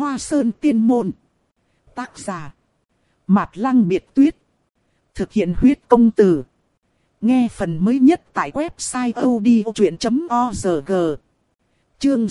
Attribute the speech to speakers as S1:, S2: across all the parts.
S1: Hoa Sơn Tiên Môn. Tác giả Mạt Lăng Biệt Tuyết. Thực hiện huyết công từ. Nghe phần mới nhất tại website odchuyện.org. Chương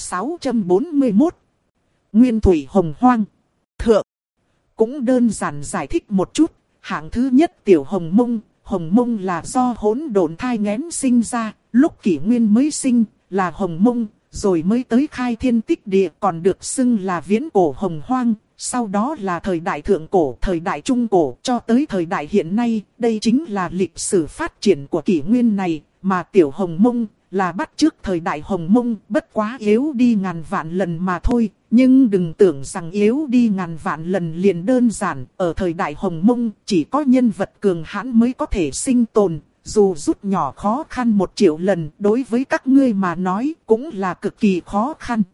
S1: 641. Nguyên thủy hồng hoang. Thượng. Cũng đơn giản giải thích một chút. Hạng thứ nhất tiểu hồng mông. Hồng mông là do hỗn độn thai nghén sinh ra. Lúc kỷ nguyên mới sinh là hồng mông. Rồi mới tới khai thiên tích địa, còn được xưng là viễn cổ hồng hoang. Sau đó là thời đại thượng cổ, thời đại trung cổ, cho tới thời đại hiện nay. Đây chính là lịch sử phát triển của kỷ nguyên này. Mà tiểu hồng mông là bắt chước thời đại hồng mông, bất quá yếu đi ngàn vạn lần mà thôi. Nhưng đừng tưởng rằng yếu đi ngàn vạn lần liền đơn giản. Ở thời đại hồng mông chỉ có nhân vật cường hãn mới có thể sinh tồn. Dù rút nhỏ khó khăn 1 triệu lần, đối với các ngươi mà nói cũng là cực kỳ khó khăn.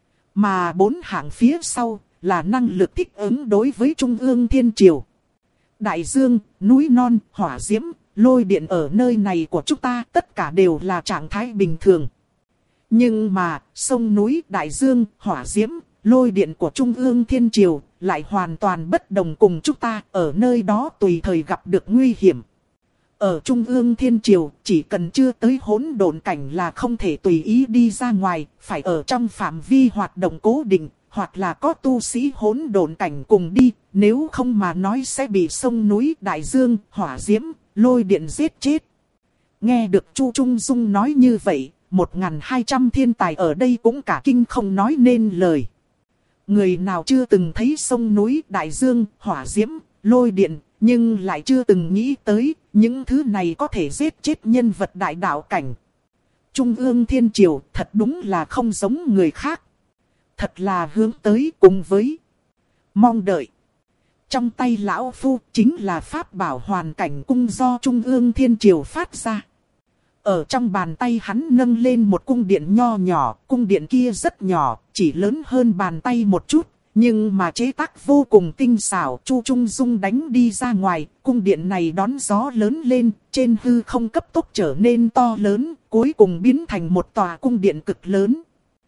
S1: Mà 4 hạng phía sau là năng lực thích ứng đối với Trung ương Thiên Triều. Đại dương, núi non, hỏa diễm, lôi điện ở nơi này của chúng ta tất cả đều là trạng thái bình thường. Nhưng mà sông núi, đại dương, hỏa diễm, lôi điện của Trung ương Thiên Triều lại hoàn toàn bất đồng cùng chúng ta, ở nơi đó tùy thời gặp được nguy hiểm. Ở Trung ương Thiên Triều, chỉ cần chưa tới hỗn độn cảnh là không thể tùy ý đi ra ngoài, phải ở trong phạm vi hoạt động cố định, hoặc là có tu sĩ hỗn độn cảnh cùng đi, nếu không mà nói sẽ bị sông núi, đại dương, hỏa diễm, lôi điện giết chết. Nghe được Chu Trung Dung nói như vậy, 1200 thiên tài ở đây cũng cả kinh không nói nên lời. Người nào chưa từng thấy sông núi, đại dương, hỏa diễm, lôi điện, nhưng lại chưa từng nghĩ tới những thứ này có thể giết chết nhân vật đại đạo cảnh. Trung ương Thiên Triều thật đúng là không giống người khác. Thật là hướng tới cùng với mong đợi. Trong tay lão phu chính là pháp bảo hoàn cảnh cung do Trung ương Thiên Triều phát ra. Ở trong bàn tay hắn nâng lên một cung điện nho nhỏ. Cung điện kia rất nhỏ, chỉ lớn hơn bàn tay một chút. Nhưng mà chế tác vô cùng tinh xảo. Chu Trung Dung đánh đi ra ngoài. Cung điện này đón gió lớn lên. Trên hư không cấp tốc trở nên to lớn. Cuối cùng biến thành một tòa cung điện cực lớn.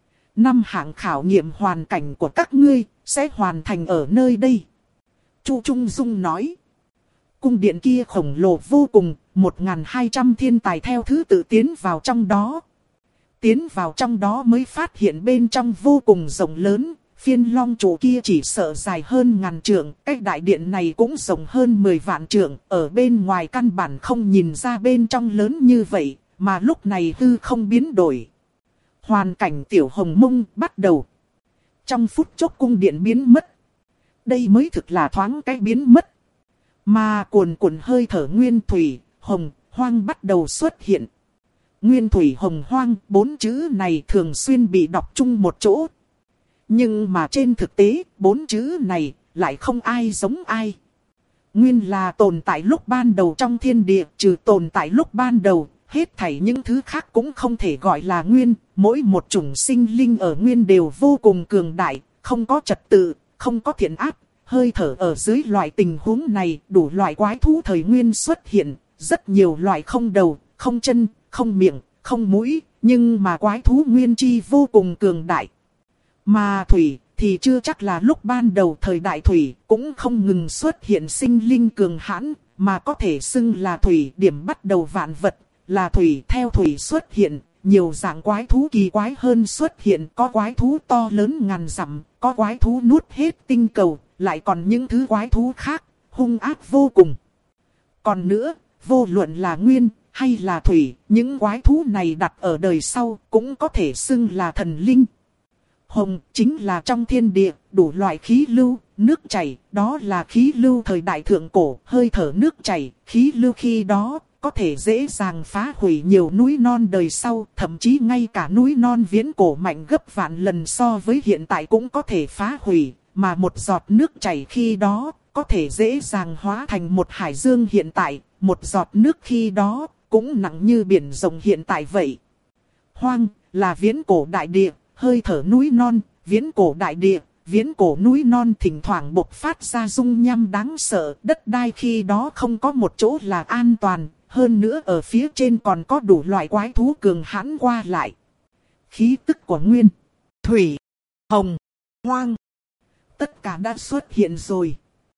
S1: 5 hạng khảo nghiệm hoàn cảnh của các ngươi sẽ hoàn thành ở nơi đây. Chu Trung Dung nói. Cung điện kia khổng lồ vô cùng. 1200 thiên tài theo thứ tự tiến vào trong đó. Tiến vào trong đó mới phát hiện bên trong vô cùng rộng lớn. Phiên long trụ kia chỉ sợ dài hơn 1000 trượng, cái đại điện này cũng rộng hơn 10 vạn trượng, ở bên ngoài căn bản không nhìn ra bên trong lớn như vậy, mà lúc này hư không biến đổi. Hoàn cảnh tiểu hồng mông bắt đầu. Trong phút chốc cung điện biến mất. Đây mới thực là thoáng cái biến mất. Mà cuồn cuộn hơi thở nguyên thủy, hồng, hoang bắt đầu xuất hiện. Nguyên thủy hồng hoang, 4 chữ này thường xuyên bị đọc chung một chỗ. Nhưng mà trên thực tế, 4 chữ này lại không ai giống ai. Nguyên là tồn tại lúc ban đầu trong thiên địa, trừ tồn tại lúc ban đầu, hết thảy những thứ khác cũng không thể gọi là nguyên. Mỗi một chủng sinh linh ở nguyên đều vô cùng cường đại, không có trật tự, không có thiện ác. Hơi thở ở dưới loại tình huống này, đủ loại quái thú thời nguyên xuất hiện. Rất nhiều loại không đầu, không chân, không miệng, không mũi, nhưng mà quái thú nguyên chi vô cùng cường đại. Mà thủy thì chưa chắc là lúc ban đầu thời đại thủy cũng không ngừng xuất hiện sinh linh cường hãn, mà có thể xưng là thủy điểm bắt đầu vạn vật, là thủy theo thủy xuất hiện, nhiều dạng quái thú kỳ quái hơn xuất hiện, có quái thú to lớn ngàn dặm, có quái thú nuốt hết tinh cầu, lại còn những thứ quái thú khác, hung ác vô cùng. Còn nữa, vô luận là nguyên hay là thủy, những quái thú này đặt ở đời sau cũng có thể xưng là thần linh. Hồng chính là trong thiên địa, đủ loại khí lưu, nước chảy, đó là khí lưu thời đại thượng cổ, hơi thở nước chảy, khí lưu khi đó, có thể dễ dàng phá hủy nhiều núi non đời sau, thậm chí ngay cả núi non viễn cổ mạnh gấp vạn lần so với hiện tại cũng có thể phá hủy, mà một giọt nước chảy khi đó, có thể dễ dàng hóa thành một hải dương hiện tại, một giọt nước khi đó, cũng nặng như biển rộng hiện tại vậy. Hoang, là viễn cổ đại địa. Hơi thở núi non, viễn cổ đại địa, viễn cổ núi non thỉnh thoảng bộc phát ra dung nham đáng sợ. Đất đai khi đó không có một chỗ là an toàn, hơn nữa ở phía trên còn có đủ loại quái thú cường hãn qua lại. Khí tức của nguyên, thủy, hồng, hoang. Tất cả đã xuất hiện rồi.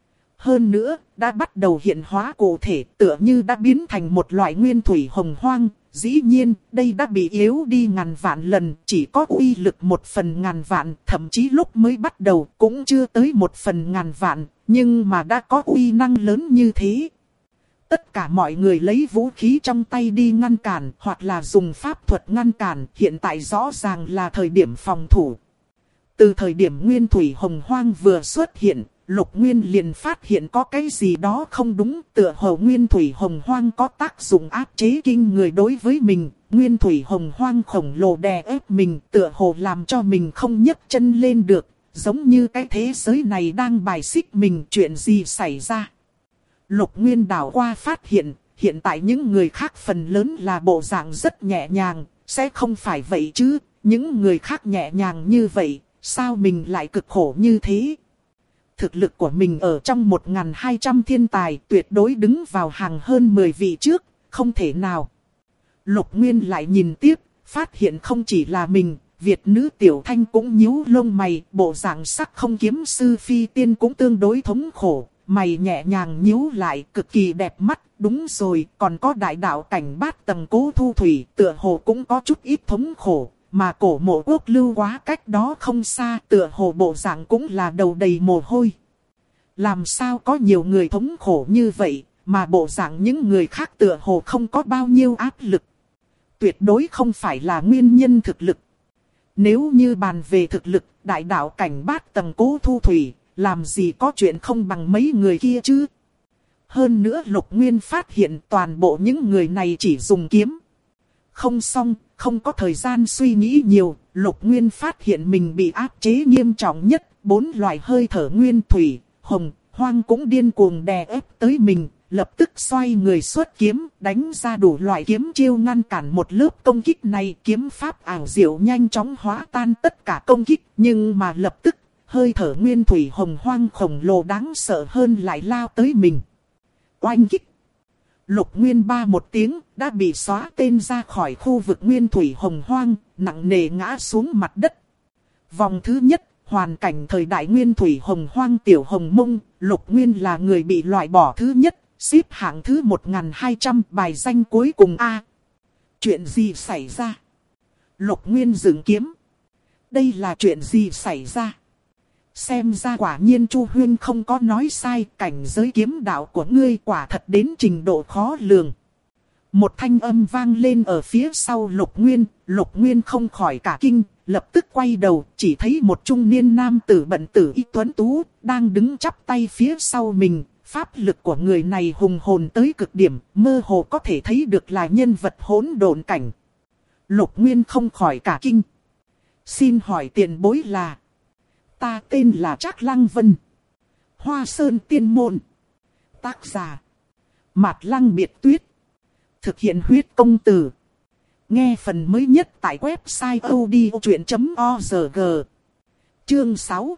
S1: Hơn nữa, đã bắt đầu hiện hóa cụ thể, tựa như đã biến thành một loại nguyên thủy hồng hoang. Dĩ nhiên, đây đã bị yếu đi ngàn vạn lần, chỉ có uy lực 1/1000 vạn, thậm chí lúc mới bắt đầu cũng chưa tới 1/1000 vạn, nhưng mà đã có uy năng lớn như thế. Tất cả mọi người lấy vũ khí trong tay đi ngăn cản, hoặc là dùng pháp thuật ngăn cản, hiện tại rõ ràng là thời điểm phòng thủ. Từ thời điểm nguyên thủy hồng hoang vừa xuất hiện, Lục Nguyên liền phát hiện có cái gì đó không đúng, tựa hồ nguyên thủy hồng hoang có tác dụng áp chế kinh người đối với mình, nguyên thủy hồng hoang khổng lồ đè ép mình, tựa hồ làm cho mình không nhấc chân lên được, giống như cái thế giới này đang bài xích mình, chuyện gì xảy ra. Lục Nguyên đảo qua phát hiện, hiện tại những người khác phần lớn là bộ dạng rất nhẹ nhàng, sẽ không phải vậy chứ, những người khác nhẹ nhàng như vậy, sao mình lại cực khổ như thế? Thực lực của mình ở trong 1200 thiên tài tuyệt đối đứng vào hàng hơn 10 vị trước, không thể nào. Lục Nguyên lại nhìn tiếp, phát hiện không chỉ là mình, Việt nữ Tiểu Thanh cũng nhíu lông mày, bộ dạng sắc không kiếm sư phi tiên cũng tương đối thống khổ, mày nhẹ nhàng nhíu lại cực kỳ đẹp mắt, đúng rồi, còn có đại đạo cảnh bát tầng Cố Thu Thủy, tựa hồ cũng có chút ít thống khổ. Mà Cổ Mộ Quốc Lưu Quá cách đó không xa, tựa hồ bộ dạng cũng là đầu đầy mồ hôi. Làm sao có nhiều người thống khổ như vậy, mà bộ dạng những người khác tựa hồ không có bao nhiêu áp lực. Tuyệt đối không phải là nguyên nhân thực lực. Nếu như bàn về thực lực, đại đạo cảnh bát tầng Cố Thu Thủy, làm gì có chuyện không bằng mấy người kia chứ. Hơn nữa Lục Nguyên phát hiện toàn bộ những người này chỉ dùng kiếm. Không xong, không có thời gian suy nghĩ nhiều, Lục Nguyên phát hiện mình bị áp chế nghiêm trọng nhất, 4 loại hơi thở nguyên thủy, hồng, hoang cũng điên cuồng đè ép tới mình, lập tức xoay người xuất kiếm, đánh ra đủ loại kiếm chiêu ngăn cản một lớp công kích này, kiếm pháp ảo diệu nhanh chóng hóa tan tất cả công kích, nhưng mà lập tức, hơi thở nguyên thủy hồng hoang khổng lồ đáng sợ hơn lại lao tới mình. Oanh kích! Lục Nguyên ba một tiếng, đã bị xóa tên ra khỏi khu vực nguyên thủy hồng hoang, nặng nề ngã xuống mặt đất. Vòng thứ nhất, hoàn cảnh thời đại nguyên thủy hồng hoang tiểu hồng mông, Lục Nguyên là người bị loại bỏ thứ nhất, xếp hạng thứ 1200, bài danh cuối cùng A. Chuyện gì xảy ra? Lục Nguyên dừng kiếm. Đây là chuyện gì xảy ra? Xem ra quả nhiên Chu Huyên không có nói sai, cảnh giới kiếm đạo của ngươi quả thật đến trình độ khó lường. Một thanh âm vang lên ở phía sau Lục Nguyên không khỏi cả kinh, lập tức quay đầu, chỉ thấy một trung niên nam tử bận tử y tuấn tú, đang đứng chắp tay phía sau mình, pháp lực của người này hùng hồn tới cực điểm, mơ hồ có thể thấy được là nhân vật hỗn độn cảnh. Lục Nguyên không khỏi cả kinh. Xin hỏi tiền bối là... Ta tên là Trác Lăng Vân. Hoa Sơn Tiên Môn. Tác giả. Mạt Lăng Biệt Tuyết. Thực hiện huyết công từ. Nghe phần mới nhất tại website odchuyện.org. Chương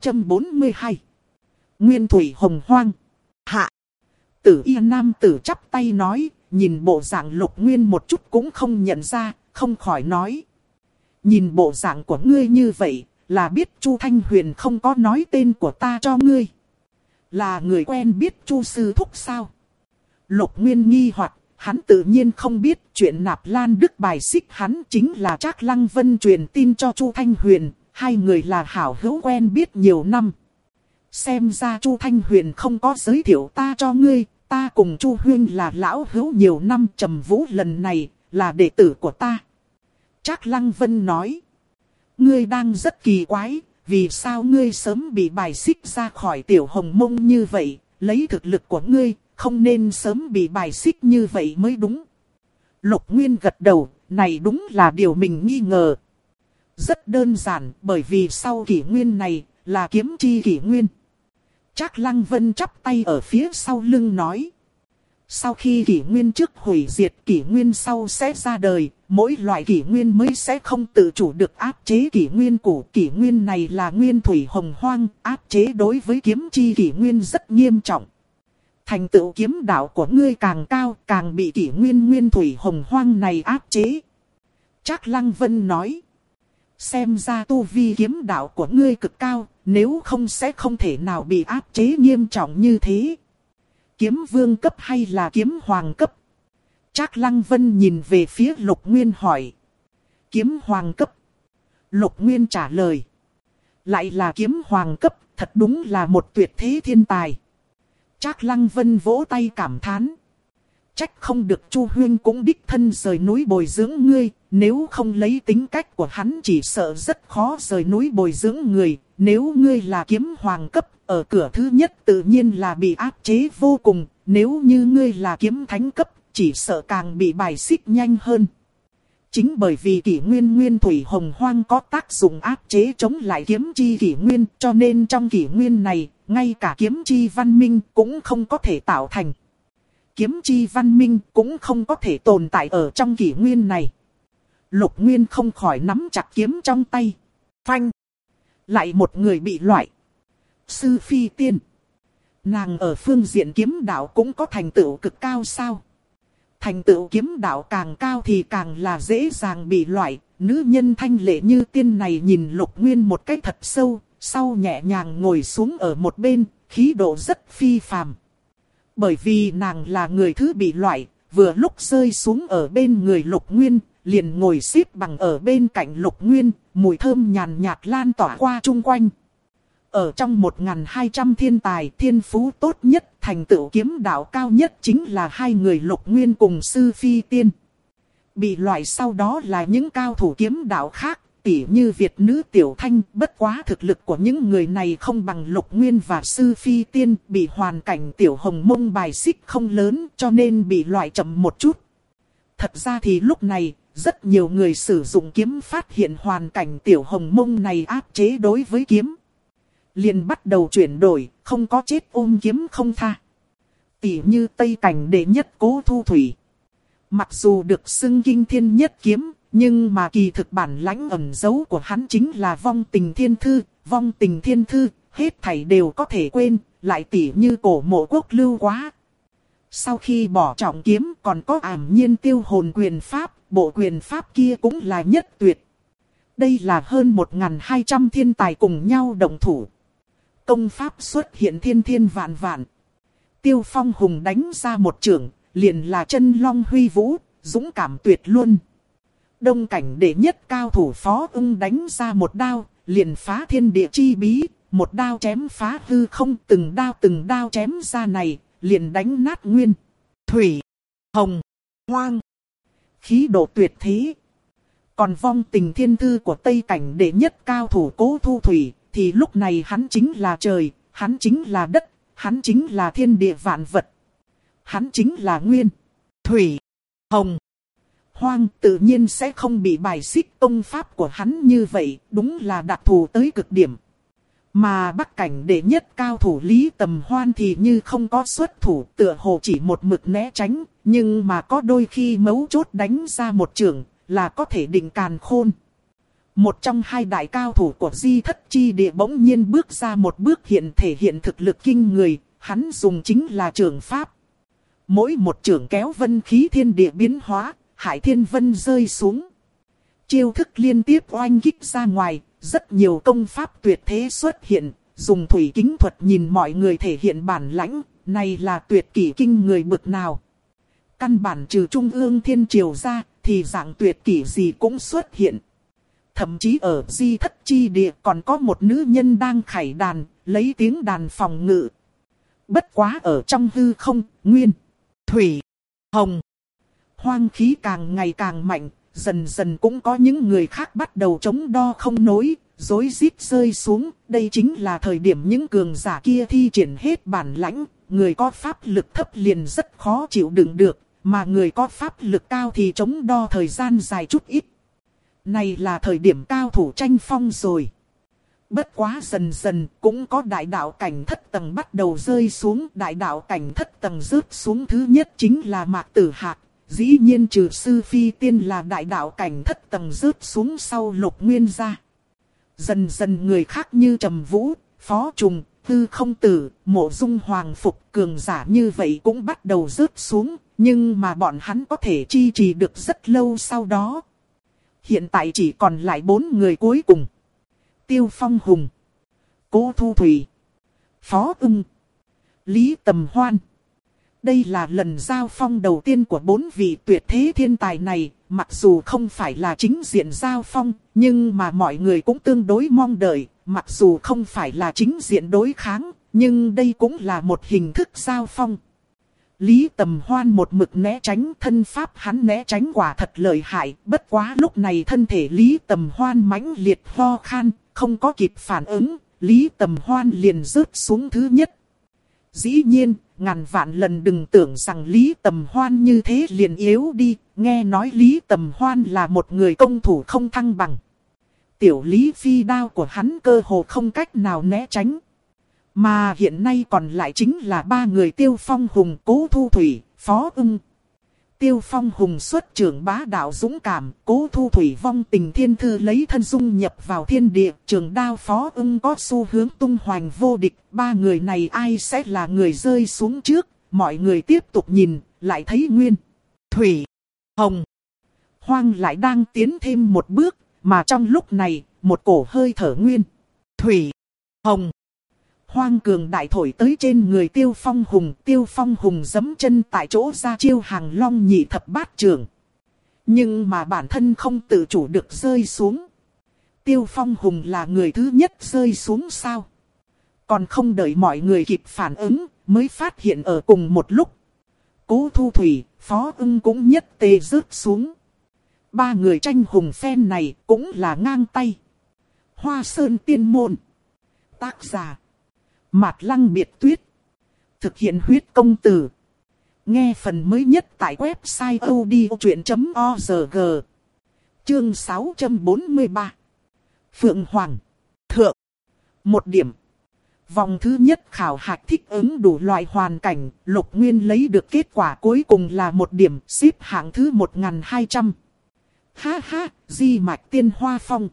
S1: 642. Nguyên thủy hồng hoang. Hạ. Tử y nam tử chắp tay nói, nhìn bộ dạng Lục Nguyên một chút cũng không nhận ra, không khỏi nói. Nhìn bộ dạng của ngươi như vậy, là biết Chu Thanh Huyền không có nói tên của ta cho ngươi. Là người quen biết Chu sư thúc sao? Lục Nguyên nghi hoặc, hắn tự nhiên không biết chuyện Nạp Lan Đức bài xích hắn chính là Trác Lăng Vân truyền tin cho Chu Thanh Huyền, hai người là hảo hữu quen biết nhiều năm. Xem ra Chu Thanh Huyền không có giới thiệu ta cho ngươi, ta cùng Chu Huyên là lão hữu nhiều năm, Trầm Vũ lần này là đệ tử của ta. Trác Lăng Vân nói. Ngươi đang rất kỳ quái, vì sao ngươi sớm bị bài xích ra khỏi tiểu hồng mông như vậy, lấy thực lực của ngươi, không nên sớm bị bài xích như vậy mới đúng. Lục Nguyên gật đầu, này đúng là điều mình nghi ngờ. Rất đơn giản, bởi vì sau kỷ nguyên này, là kiếm chi kỷ nguyên. Trác Lăng Vân chắp tay ở phía sau lưng nói. Sau khi kỷ nguyên trước hủy diệt, kỷ nguyên sau sẽ ra đời, mỗi loại kỷ nguyên mới sẽ không tự chủ được áp chế kỷ nguyên cũ. Kỷ nguyên này là nguyên thủy hồng hoang, áp chế đối với kiếm chi kỷ nguyên rất nghiêm trọng. Thành tựu kiếm đạo của ngươi càng cao, càng bị kỷ nguyên nguyên thủy hồng hoang này áp chế. Trác Lăng Vân nói. Xem ra tu vi kiếm đạo của ngươi cực cao, nếu không sẽ không thể nào bị áp chế nghiêm trọng như thế. Kiếm vương cấp hay là kiếm hoàng cấp? Trác Lăng Vân nhìn về phía Lục Nguyên hỏi. Kiếm hoàng cấp. Lục Nguyên trả lời. Lại là kiếm hoàng cấp, thật đúng là một tuyệt thế thiên tài. Trác Lăng Vân vỗ tay cảm thán. Trách không được Chu Huyên cũng đích thân rời núi bồi dưỡng ngươi, nếu không lấy tính cách của hắn chỉ sợ rất khó rời núi bồi dưỡng người. Nếu ngươi là kiếm hoàng cấp, ở cửa thứ nhất tự nhiên là bị áp chế vô cùng, nếu như ngươi là kiếm thánh cấp, chỉ sợ càng bị bài xích nhanh hơn. Chính bởi vì kỷ nguyên nguyên thủy hồng hoang có tác dụng áp chế chống lại kiếm chi kỷ nguyên, cho nên trong kỷ nguyên này, ngay cả kiếm chi văn minh cũng không có thể tạo thành. Kiếm chi văn minh cũng không có thể tồn tại ở trong kỷ nguyên này. Lục Nguyên không khỏi nắm chặt kiếm trong tay. Phanh! Lại một người bị loại. Sư Phi Tiên. Nàng ở phương diện kiếm đạo cũng có thành tựu cực cao sao? Thành tựu kiếm đạo càng cao thì càng là dễ dàng bị loại. Nữ nhân thanh lệ như tiên này nhìn Lục Nguyên một cách thật sâu, sau nhẹ nhàng ngồi xuống ở một bên, khí độ rất phi phàm. Bởi vì nàng là người thứ bị loại, vừa lúc rơi xuống ở bên người Lục Nguyên, liền ngồi xếp bằng ở bên cạnh Lục Nguyên, mùi thơm nhàn nhạt lan tỏa qua chung quanh. Ở trong 1200 thiên tài, thiên phú tốt nhất, thành tựu kiếm đạo cao nhất chính là hai người Lục Nguyên cùng Sư Phi Tiên. Bị loại sau đó là những cao thủ kiếm đạo khác, tỉ như Việt nữ Tiểu Thanh, bất quá thực lực của những người này không bằng Lục Nguyên và Sư Phi Tiên, bị hoàn cảnh Tiểu Hồng Mông bài xích không lớn cho nên bị loại chậm một chút. Thật ra thì lúc này, rất nhiều người sử dụng kiếm phát hiện hoàn cảnh Tiểu Hồng Mông này áp chế đối với kiếm. Liền bắt đầu chuyển đổi, không có chết ôm kiếm không tha. Tỉ như Tây Cảnh đệ nhất Cố Thu Thủy. Mặc dù được xưng kinh thiên nhất kiếm, nhưng mà kỳ thực bản lãnh ẩn giấu của hắn chính là vong tình thiên thư. Vong tình thiên thư, hết thảy đều có thể quên, lại tỉ như Cổ Mộ Quốc Lưu Quá. Sau khi bỏ trọng kiếm còn có Ảm Nhiên Tiêu Hồn quyền pháp, bộ quyền pháp kia cũng là nhất tuyệt. Đây là hơn 1200 thiên tài cùng nhau đồng thủ. Công pháp xuất hiện thiên thiên vạn vạn. Tiêu Phong Hùng đánh ra một chưởng, liền là chân long huy vũ, dũng cảm tuyệt luôn. Đông Cảnh đệ nhất cao thủ Phó Ưng đánh ra một đao, liền phá thiên địa chi bí, một đao chém phá hư không, từng đao chém ra này, liền đánh nát nguyên, thủy, hồng, hoang. Khí độ tuyệt thế. Còn vong tình thiên thư của Tây Cảnh đệ nhất cao thủ Cố Thu Thủy, thì lúc này hắn chính là trời, hắn chính là đất, hắn chính là thiên địa vạn vật. Hắn chính là nguyên, thủy, hồng, hoang, tự nhiên sẽ không bị bài xích. Công pháp của hắn như vậy, đúng là đặc thù tới cực điểm. Mà Bắc Cảnh đệ nhất cao thủ Lý Tầm Hoan thì như không có xuất thủ, tựa hồ chỉ một mực né tránh, nhưng mà có đôi khi mấu chốt đánh ra một chưởng, là có thể định càn khôn. Một trong hai đại cao thủ của Di Thất Chi Địa bỗng nhiên bước ra một bước thể hiện thực lực kinh người, hắn dùng chính là chưởng pháp. Mỗi một chưởng kéo vân khí thiên địa biến hóa, hải thiên vân rơi xuống. Chiêu thức liên tiếp oanh kích ra ngoài, rất nhiều công pháp tuyệt thế xuất hiện, dùng thủy kính thuật nhìn mọi người thể hiện bản lãnh, này là tuyệt kỷ kinh người bực nào. Căn bản trừ Trung ương Thiên Triều ra, thì dạng tuyệt kỷ gì cũng xuất hiện. Thậm chí ở Di Thất Chi Địa còn có một nữ nhân đang khải đàn, lấy tiếng đàn phòng ngự. Bất quá ở trong hư không, nguyên, thủy, hồng, hoang khí càng ngày càng mạnh, dần dần cũng có những người khác bắt đầu chống đo không nối, rối rít rơi xuống. Đây chính là thời điểm những cường giả kia thi triển hết bản lãnh, người có pháp lực thấp liền rất khó chịu đựng được, mà người có pháp lực cao thì chống đo thời gian dài chút ít. Này là thời điểm cao thủ tranh phong rồi. Bất quá dần dần cũng có đại đạo cảnh thất tầng bắt đầu rơi xuống. Đại đạo cảnh thất tầng rớt xuống thứ nhất chính là Mạc Tử Hạc. Dĩ nhiên trừ Sư Phi Tiên là đại đạo cảnh thất tầng rớt xuống sau Lục Nguyên ra. Dần dần người khác như Trầm Vũ, Phó Trùng, Tư Không Tử, Mộ Dung Hoàng Phục, cường giả như vậy cũng bắt đầu rớt xuống. Nhưng mà bọn hắn có thể chi trì được rất lâu sau đó. Hiện tại chỉ còn lại 4 người cuối cùng. Tiêu Phong Hùng, Cố Thu Thủy, Phó Ưng, Lý Tầm Hoan. Đây là lần giao phong đầu tiên của 4 vị tuyệt thế thiên tài này, mặc dù không phải là chính diện giao phong, nhưng mà mọi người cũng tương đối mong đợi, mặc dù không phải là chính diện đối kháng, nhưng đây cũng là một hình thức giao phong. Lý Tầm Hoan một mực né tránh, thân pháp hắn né tránh quả thật lợi hại, bất quá lúc này thân thể Lý Tầm Hoan mãnh liệt ho khan, không có kịp phản ứng, Lý Tầm Hoan liền rớt xuống thứ nhất. Dĩ nhiên, ngàn vạn lần đừng tưởng rằng Lý Tầm Hoan như thế liền yếu đi, nghe nói Lý Tầm Hoan là một người công thủ không thăng bằng. Tiểu Lý phi đao của hắn cơ hồ không cách nào né tránh. Mà hiện nay còn lại chính là 3 người Tiêu Phong Hùng, Cố Thu Thủy, Phó Ưng. Tiêu Phong Hùng xuất trưởng bá đạo dũng cảm, Cố Thu Thủy vong tình thiên thư lấy thân dung nhập vào thiên địa, trường đao Phó Ưng có xu hướng tung hoành vô địch. 3 người này ai sẽ là người rơi xuống trước? Mọi người tiếp tục nhìn, lại thấy Nguyên, Thủy, Hồng, Hoang lại đang tiến thêm một bước, mà trong lúc này, một cổ hơi thở Nguyên, Thủy, Hồng, Hoang cường đại thổi tới trên người Tiêu Phong Hùng. Tiêu Phong Hùng giẫm chân tại chỗ ra chiêu Hàng Long nhị thập bát trưởng. Nhưng mà bản thân không tự chủ được rơi xuống. Tiêu Phong Hùng là người thứ nhất rơi xuống sao? Còn không đợi mọi người kịp phản ứng, mới phát hiện ở cùng một lúc. Cố Thu Thủy, Phó Ưng cũng nhất tề rớt xuống. 3 người tranh hùng phen này cũng là ngang tay. Hoa Sơn Tiên Môn. Tác giả Mạt Lăng Biệt Tuyết. Thực hiện huyết công từ. Nghe phần mới nhất tại website odchuyện.org. Chương 643. Phượng Hoàng. Thượng. 1 điểm. Vòng thứ nhất khảo hạch thích ứng đủ loại hoàn cảnh, Lục Nguyên lấy được kết quả cuối cùng là 1 điểm, xếp hạng thứ 1200. Ha ha, Di Mạch Tiên Hoa Phong.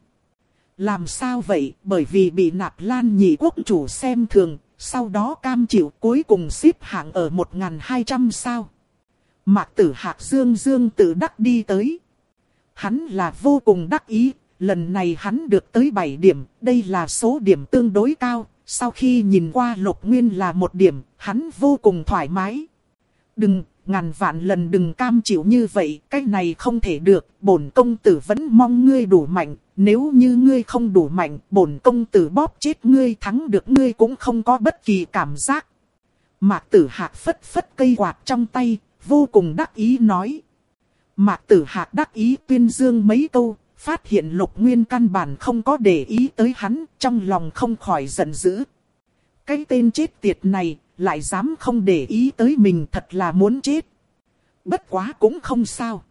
S1: Làm sao vậy? Bởi vì bị Nạp Lan nhị quốc chủ xem thường, sau đó cam chịu cuối cùng xếp hạng ở 1200 sao. Mạc Tử Hạc dương dương tự đắc đi tới. Hắn là vô cùng đắc ý, lần này hắn được tới 7 điểm, đây là số điểm tương đối cao. Sau khi nhìn qua Lục Nguyên là 1 điểm, hắn vô cùng thoải mái. Đừng, ngàn vạn lần đừng cam chịu như vậy, cái này không thể được, bổn công tử vẫn mong ngươi đủ mạnh. Nếu như ngươi không đủ mạnh, bổn công tử bóp chết ngươi, thắng được ngươi cũng không có bất kỳ cảm giác. Mạc Tử Hạc phất phất cây quạt trong tay, vô cùng đắc ý nói. Mạc Tử Hạc đắc ý tuyên dương mấy câu, phát hiện Lục Nguyên căn bản không có để ý tới hắn, trong lòng không khỏi giận dữ. Cái tên chết tiệt này, lại dám không để ý tới mình, thật là muốn chết. Bất quá cũng không sao.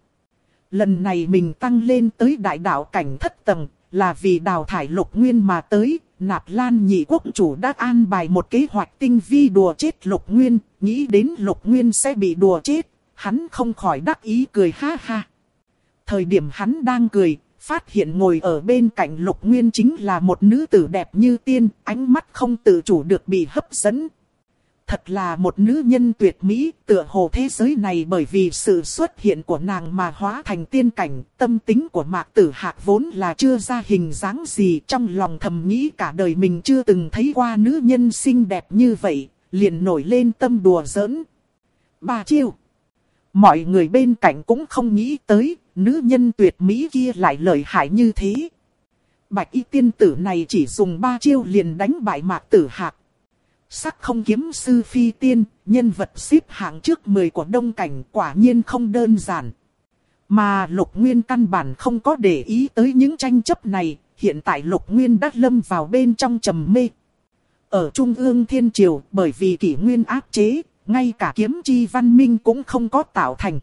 S1: Lần này mình tăng lên tới đại đạo cảnh thất tầng, là vì đào thải Lục Nguyên mà tới. Nạp Lan nhị quốc chủ đã an bài một kế hoạch tinh vi đùa chết Lục Nguyên, nghĩ đến Lục Nguyên sẽ bị đùa chết, hắn không khỏi đắc ý cười ha ha. Thời điểm hắn đang cười, phát hiện ngồi ở bên cạnh Lục Nguyên chính là một nữ tử đẹp như tiên, ánh mắt không tự chủ được bị hấp dẫn. Thật là một nữ nhân tuyệt mỹ, tựa hồ thế giới này bởi vì sự xuất hiện của nàng mà hóa thành tiên cảnh. Tâm tính của Mạc Tử Hạc vốn là chưa ra hình dáng gì, trong lòng thầm nghĩ cả đời mình chưa từng thấy qua nữ nhân xinh đẹp như vậy, liền nổi lên tâm đùa giỡn. 3 chiêu. Mọi người bên cạnh cũng không nghĩ tới, nữ nhân tuyệt mỹ kia lại lợi hại như thế. Bạch y tiên tử này chỉ dùng 3 chiêu liền đánh bại Mạc Tử Hạc. Sắc không kiếm sư phi tiên, nhân vật xếp hạng trước 10 của đông cảnh, quả nhiên không đơn giản. Mà Lục Nguyên căn bản không có để ý tới những tranh chấp này, hiện tại Lục Nguyên đã lâm vào bên trong trầm mê. Ở Trung ương Thiên Triều, bởi vì kỷ nguyên áp chế, ngay cả kiếm chi văn minh cũng không có tạo thành.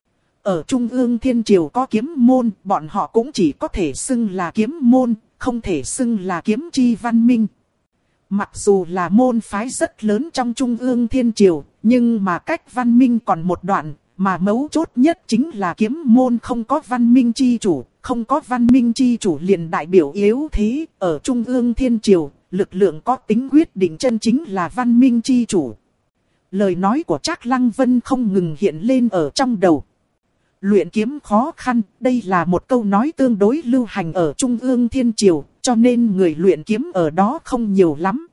S1: Ở Trung ương Thiên Triều có kiếm môn, bọn họ cũng chỉ có thể xưng là kiếm môn, không thể xưng là kiếm chi văn minh. Mặc dù là môn phái rất lớn trong Trung ương Thiên Triều, nhưng mà cách văn minh còn một đoạn, mà mấu chốt nhất chính là kiếm môn không có văn minh chi chủ, không có văn minh chi chủ liền đại biểu yếu thế. Ở Trung ương Thiên Triều, lực lượng có tính quyết định chân chính là văn minh chi chủ. Lời nói của Trác Lăng Vân không ngừng hiện lên ở trong đầu. Luyện kiếm khó khăn, đây là một câu nói tương đối lưu hành ở Trung ương Thiên Triều, cho nên người luyện kiếm ở đó không nhiều lắm.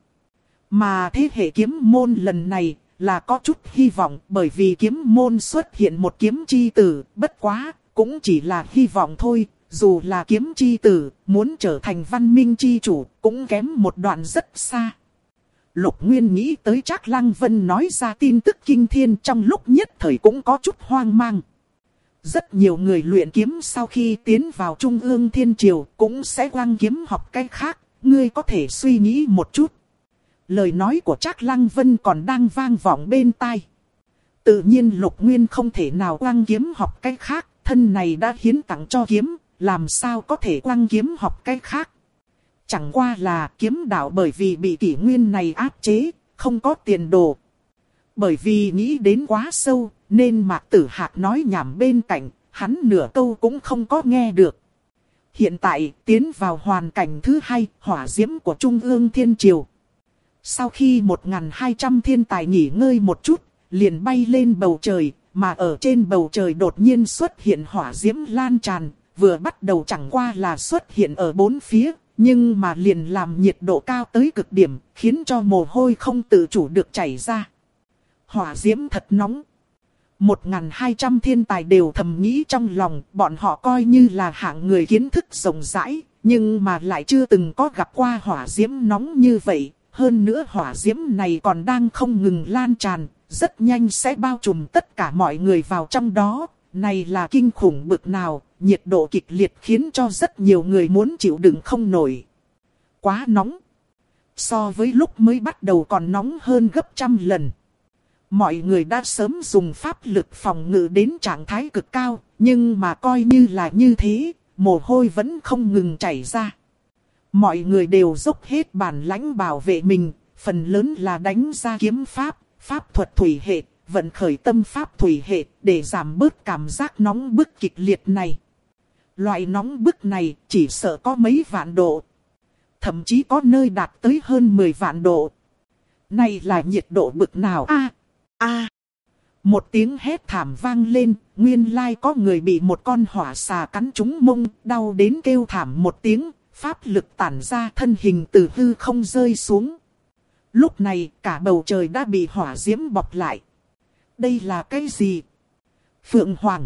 S1: Mà thế hệ kiếm môn lần này là có chút hy vọng, bởi vì kiếm môn xuất hiện một kiếm chi tử, bất quá, cũng chỉ là hy vọng thôi. Dù là kiếm chi tử, muốn trở thành văn minh chi chủ, cũng kém một đoạn rất xa. Lục Nguyên nghĩ tới Trác Lăng Vân nói ra tin tức kinh thiên, trong lúc nhất thời cũng có chút hoang mang. Rất nhiều người luyện kiếm sau khi tiến vào Trung ương Thiên Triều cũng sẽ quăng kiếm học cái khác, ngươi có thể suy nghĩ một chút. Lời nói của Trác Lăng Vân còn đang vang vọng bên tai. Tự nhiên Lục Nguyên không thể nào quăng kiếm học cái khác, thân này đã hiến tặng cho kiếm, làm sao có thể quăng kiếm học cái khác. Chẳng qua là kiếm đạo bởi vì bị kỷ nguyên này áp chế, không có tiền đồ. Bởi vì nghĩ đến quá sâu, nên Mạc Tử Hạc nói nhảm bên cạnh, hắn nửa câu cũng không có nghe được. Hiện tại tiến vào hoàn cảnh thứ hai, hỏa diễm của Trung ương Thiên Triều. Sau khi 1.200 thiên tài nghỉ ngơi một chút, liền bay lên bầu trời, mà ở trên bầu trời đột nhiên xuất hiện hỏa diễm lan tràn, vừa bắt đầu chẳng qua là xuất hiện ở bốn phía, nhưng mà liền làm nhiệt độ cao tới cực điểm, khiến cho mồ hôi không tự chủ được chảy ra. Hỏa diễm thật nóng. 1.200 thiên tài đều thầm nghĩ trong lòng, bọn họ coi như là hạng người kiến thức rộng rãi, nhưng mà lại chưa từng có gặp qua hỏa diễm nóng như vậy. Hơn nữa hỏa diễm này còn đang không ngừng lan tràn, rất nhanh sẽ bao trùm tất cả mọi người vào trong đó. Này là kinh khủng bực nào, nhiệt độ kịch liệt khiến cho rất nhiều người muốn chịu đựng không nổi. Quá nóng. So với lúc mới bắt đầu còn nóng hơn gấp trăm lần. Mọi người đã sớm dùng pháp lực phòng ngự đến trạng thái cực cao, nhưng mà coi như là như thế, mồ hôi vẫn không ngừng chảy ra. Mọi người đều dốc hết bản lãnh bảo vệ mình, phần lớn là đánh ra kiếm pháp, pháp thuật thủy hệ, vận khởi tâm pháp thủy hệ để giảm bớt cảm giác nóng bức kịch liệt này. Loại nóng bức này chỉ sợ có mấy vạn độ. Thậm chí có nơi đạt tới hơn 10 vạn độ. Này là nhiệt độ bực nào a? Một tiếng hét thảm vang lên, nguyên lai có người bị một con hỏa xà cắn trúng mông, đau đến kêu thảm một tiếng, pháp lực tản ra thân hình từ hư không rơi xuống. Lúc này cả bầu trời đã bị hỏa diễm bọc lại. Đây là cái gì? Phượng Hoàng.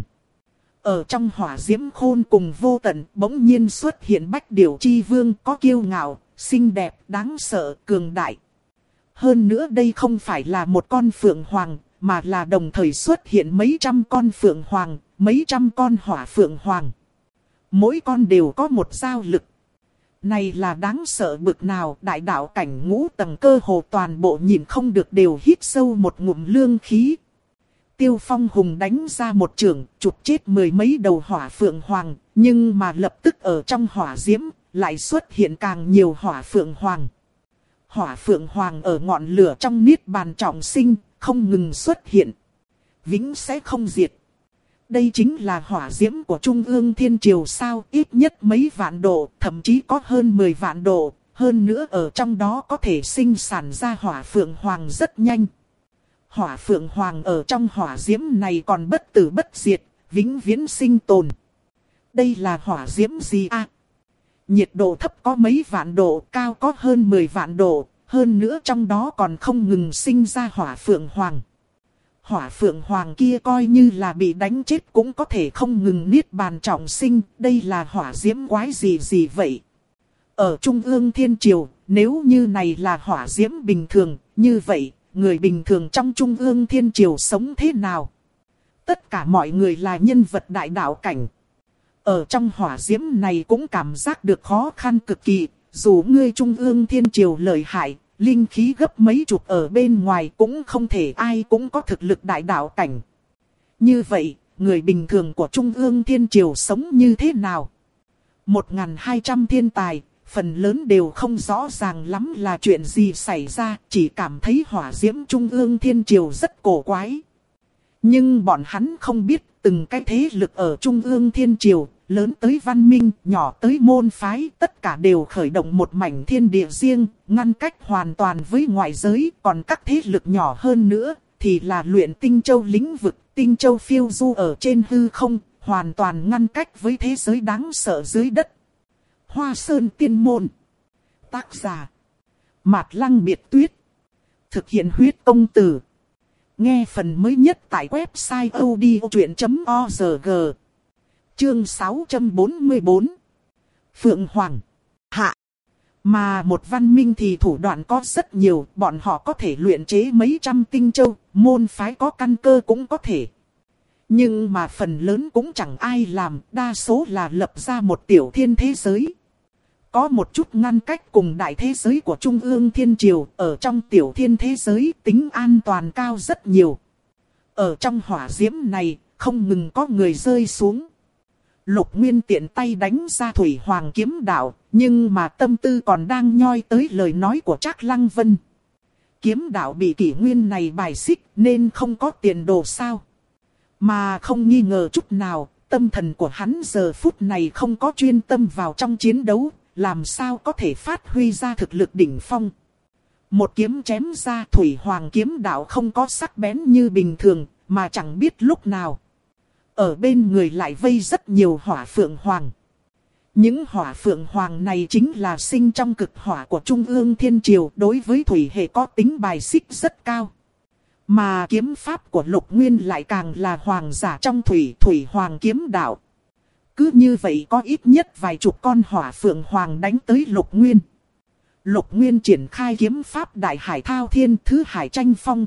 S1: Ở trong hỏa diễm khôn cùng vô tận bỗng nhiên xuất hiện Bách Điểu Chi Vương, có kiêu ngạo, xinh đẹp, đáng sợ, cường đại. Hơn nữa đây không phải là một con Phượng Hoàng, mà là đồng thời xuất hiện mấy trăm con Phượng Hoàng, mấy trăm con hỏa Phượng Hoàng. Mỗi con đều có một giao lực. Này là đáng sợ bực nào, đại đạo cảnh ngũ tầng cơ hồ toàn bộ nhìn không được đều hít sâu một ngụm lương khí. Tiêu Phong hùng đánh ra một chưởng, chụp chết mười mấy đầu hỏa Phượng Hoàng, nhưng mà lập tức ở trong hỏa diễm, lại xuất hiện càng nhiều hỏa Phượng Hoàng. Hỏa Phượng Hoàng ở ngọn lửa trong niết bàn trọng sinh, không ngừng xuất hiện. Vĩnh sẽ không diệt. Đây chính là hỏa diễm của Trung ương Thiên Triều sao, ít nhất mấy vạn độ, thậm chí có hơn 10 vạn độ. Hơn nữa ở trong đó có thể sinh sản ra hỏa Phượng Hoàng rất nhanh. Hỏa Phượng Hoàng ở trong hỏa diễm này còn bất tử bất diệt, vĩnh viễn sinh tồn. Đây là hỏa diễm gì a? Nhiệt độ thấp có mấy vạn độ, cao có hơn 10 vạn độ, hơn nữa trong đó còn không ngừng sinh ra hỏa Phượng Hoàng. Hỏa Phượng Hoàng kia coi như là bị đánh chết cũng có thể không ngừng niết bàn trọng sinh, đây là hỏa diễm quái gì vậy? Ở Trung ương Thiên Triều, nếu như này là hỏa diễm bình thường, như vậy, người bình thường trong Trung ương Thiên Triều sống thế nào? Tất cả mọi người là nhân vật đại đạo cảnh. Ở trong hỏa diễm này cũng cảm giác được khó khăn cực kỳ, dù ngươi Trung ương Thiên Triều lợi hại, linh khí gấp mấy chục ở bên ngoài cũng không thể ai cũng có thực lực đại đạo cảnh. Như vậy, người bình thường của Trung ương Thiên Triều sống như thế nào? 1.200 thiên tài, phần lớn đều không rõ ràng lắm là chuyện gì xảy ra, chỉ cảm thấy hỏa diễm Trung ương Thiên Triều rất cổ quái. Nhưng bọn hắn không biết từng cái thế lực ở Trung ương Thiên Triều, lớn tới văn minh, nhỏ tới môn phái, tất cả đều khởi động một mảnh thiên địa riêng, ngăn cách hoàn toàn với ngoại giới, còn các thế lực nhỏ hơn nữa, thì là luyện tinh châu lĩnh vực, tinh châu phiêu du ở trên hư không, hoàn toàn ngăn cách với thế giới đáng sợ dưới đất. Hoa Sơn Tiên Môn. Tác giả: Mạt Lăng Biệt Tuyết. Thực hiện huyết công từ. Nghe phần mới nhất tại website odchuyện.org. Chương 644. Phượng Hoàng. Hạ. Mà một văn minh thì thủ đoạn có rất nhiều, bọn họ có thể luyện chế mấy trăm tinh châu, môn phái có căn cơ cũng có thể. Nhưng mà phần lớn cũng chẳng ai làm, đa số là lập ra một tiểu thiên thế giới. Có một chút ngăn cách cùng đại thế giới của Trung ương Thiên Triều, ở trong tiểu thiên thế giới tính an toàn cao rất nhiều. Ở trong hỏa diễm này, không ngừng có người rơi xuống. Lục Nguyên tiện tay đánh ra Thủy Hoàng kiếm đạo, nhưng mà tâm tư còn đang nhoi tới lời nói của Trác Lăng Vân. Kiếm đạo bị kỷ nguyên này bài xích nên không có tiền đồ sao. Mà không nghi ngờ chút nào, tâm thần của hắn giờ phút này không có chuyên tâm vào trong chiến đấu, làm sao có thể phát huy ra thực lực đỉnh phong. Một kiếm chém ra Thủy Hoàng kiếm đạo không có sắc bén như bình thường, mà chẳng biết lúc nào. Ở bên người lại vây rất nhiều hỏa phượng hoàng. Những hỏa phượng hoàng này chính là sinh trong cực hỏa của Trung ương Thiên Triều, đối với thủy hệ có tính bài xích rất cao. Mà kiếm pháp của Lục Nguyên lại càng là hoàng giả trong Thủy Hoàng kiếm đạo. Cứ như vậy có ít nhất vài chục con hỏa phượng hoàng đánh tới Lục Nguyên. Lục Nguyên triển khai kiếm pháp Đại Hải Thao Thiên Thứ Hải Tranh Phong.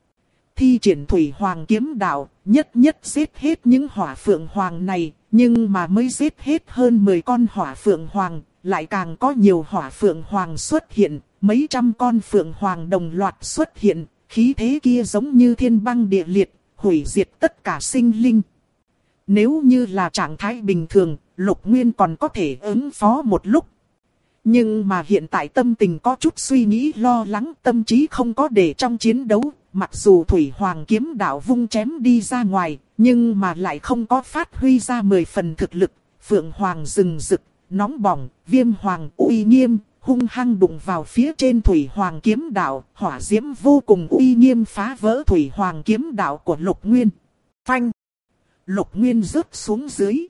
S1: Thi triển Thủy Hoàng kiếm đạo, nhất giết hết những hỏa phượng hoàng này, nhưng mà mới giết hết hơn 10 con hỏa phượng hoàng, lại càng có nhiều hỏa phượng hoàng xuất hiện, mấy trăm con phượng hoàng đồng loạt xuất hiện, khí thế kia giống như thiên băng địa liệt, hủy diệt tất cả sinh linh. Nếu như là trạng thái bình thường, Lục Nguyên còn có thể ứng phó một lúc. Nhưng mà hiện tại tâm tình có chút suy nghĩ lo lắng, tâm trí không có để trong chiến đấu. Mặc dù Thủy Hoàng kiếm đạo vung chém đi ra ngoài, nhưng mà lại không có phát huy ra 10 phần thực lực. Phượng Hoàng rừng rực, nóng bỏng, Viêm Hoàng uy nghiêm, hung hăng đụng vào phía trên Thủy Hoàng kiếm đạo. Hỏa diễm vô cùng uy nghiêm phá vỡ Thủy Hoàng kiếm đạo của Lục Nguyên. Phanh! Lục Nguyên rớt xuống dưới.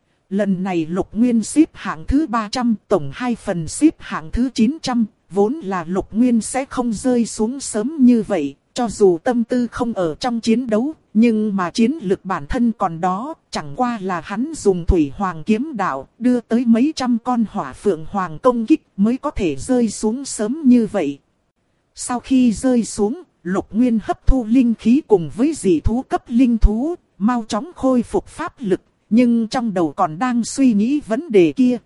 S1: Lần này Lục Nguyên xếp hạng thứ 300, tổng 2 phần xếp hạng thứ 900. Vốn là Lục Nguyên sẽ không rơi xuống sớm như vậy. Cho dù tâm tư không ở trong chiến đấu, nhưng mà chiến lực bản thân còn đó, chẳng qua là hắn dùng Thủy Hoàng kiếm đạo, đưa tới mấy trăm con hỏa phượng hoàng công kích mới có thể rơi xuống sớm như vậy. Sau khi rơi xuống, Lục Nguyên hấp thu linh khí cùng với dị thú cấp linh thú, mau chóng khôi phục pháp lực, nhưng trong đầu còn đang suy nghĩ vấn đề kia.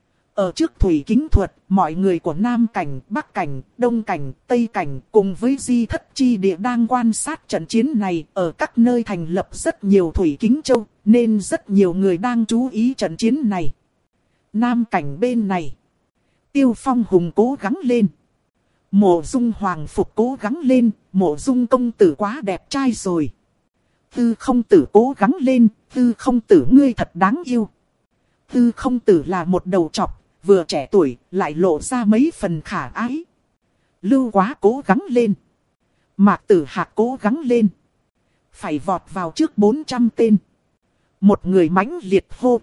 S1: Ở trước thủy kính thuật, mọi người của Nam Cảnh, Bắc Cảnh, Đông Cảnh, Tây Cảnh cùng với Di Thất Chi Địa đang quan sát trận chiến này. Ở các nơi thành lập rất nhiều thủy kính châu, nên rất nhiều người đang chú ý trận chiến này. Nam Cảnh bên này, Tiêu Phong Hùng cố gắng lên. Mộ Dung Hoàng Phục cố gắng lên, Mộ Dung công tử quá đẹp trai rồi. Tư không tử cố gắng lên, Tư không tử ngươi thật đáng yêu. Tư không tử là một đầu trọc, vừa trẻ tuổi, lại lộ ra mấy phần khả ái. Lưu Quá cố gắng lên. Mạc Tử Hạc cố gắng lên. Phải vọt vào trước 400 tên. Một người mãnh liệt hô.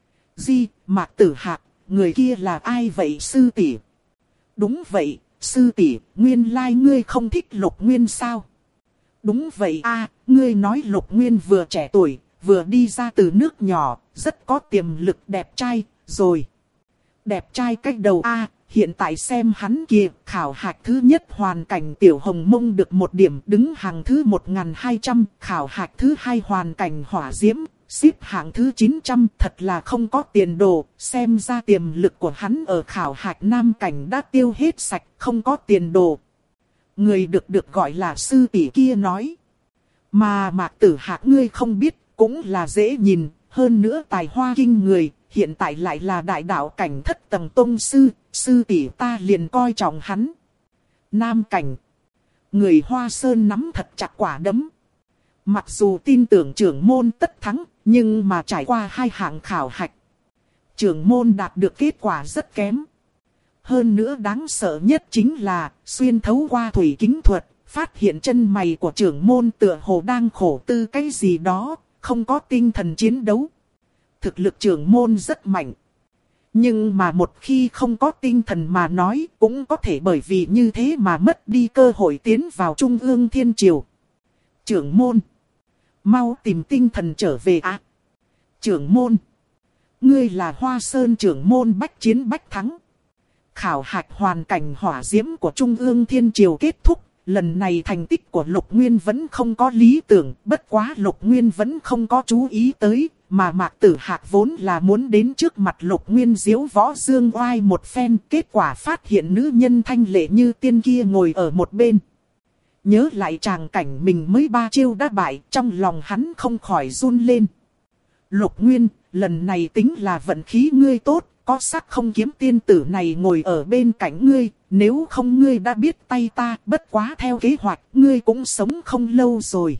S1: Mạc Tử Hạc, người kia là ai vậy sư tỷ? Đúng vậy, sư tỷ, nguyên lai ngươi không thích Lục Nguyên sao? Đúng vậy a, ngươi nói Lục Nguyên vừa trẻ tuổi, vừa đi ra từ nước nhỏ, rất có tiềm lực đẹp trai, rồi. Đẹp trai cách đầu a, hiện tại xem hắn kìa, khảo hạch thứ nhất hoàn cảnh Tiểu Hồng Mông được 1 điểm, đứng hàng thứ 1200, khảo hạch thứ 2 hoàn cảnh Hỏa Diễm, xếp hạng thứ 900, thật là không có tiền đồ, xem ra tiềm lực của hắn ở khảo hạch Nam Cảnh đã tiêu hết sạch, không có tiền đồ. Người được gọi là sư tỷ kia nói. Mà Mạc Tử Hạc ngươi không biết, cũng là dễ nhìn, hơn nữa tài hoa kinh người, hiện tại lại là đại đạo cảnh thất tầng tông sư, sư tỷ ta liền coi trọng hắn. Nam Cảnh. Người Hoa Sơn nắm thật chặt quả đấm. Mặc dù tin tưởng trưởng môn tất thắng, nhưng mà trải qua 2 hạng khảo hạch, trưởng môn đạt được kết quả rất kém. Hơn nữa đáng sợ nhất chính là, xuyên thấu qua thủy kính thuật, phát hiện chân mày của trưởng môn tựa hồ đang khổ tư cái gì đó, không có tinh thần chiến đấu. Thực lực trưởng môn rất mạnh. Nhưng mà một khi không có tinh thần mà nói, cũng có thể bởi vì như thế mà mất đi cơ hội tiến vào Trung ương Thiên Triều. Trưởng môn, mau tìm tinh thần trở về ạ. Trưởng môn, ngươi là Hoa Sơn trưởng môn bách chiến bách thắng. Khảo hạch hoàn cảnh hỏa diễm của Trung ương Thiên Triều kết thúc. Lần này thành tích của Lục Nguyên vẫn không có lý tưởng, bất quá Lục Nguyên vẫn không có chú ý tới, mà Mạc Tử Hạc vốn là muốn đến trước mặt Lục Nguyên diếu võ dương oai một phen, kết quả phát hiện nữ nhân thanh lệ như tiên kia ngồi ở một bên. Nhớ lại tràng cảnh mình mới 3 chiêu đã bại, trong lòng hắn không khỏi run lên. Lục Nguyên, lần này tính là vận khí ngươi tốt, có sắc không kiếm tiên tử này ngồi ở bên cạnh ngươi, nếu không ngươi đã biết tay ta, bất quá theo kế hoạch, ngươi cũng sống không lâu rồi.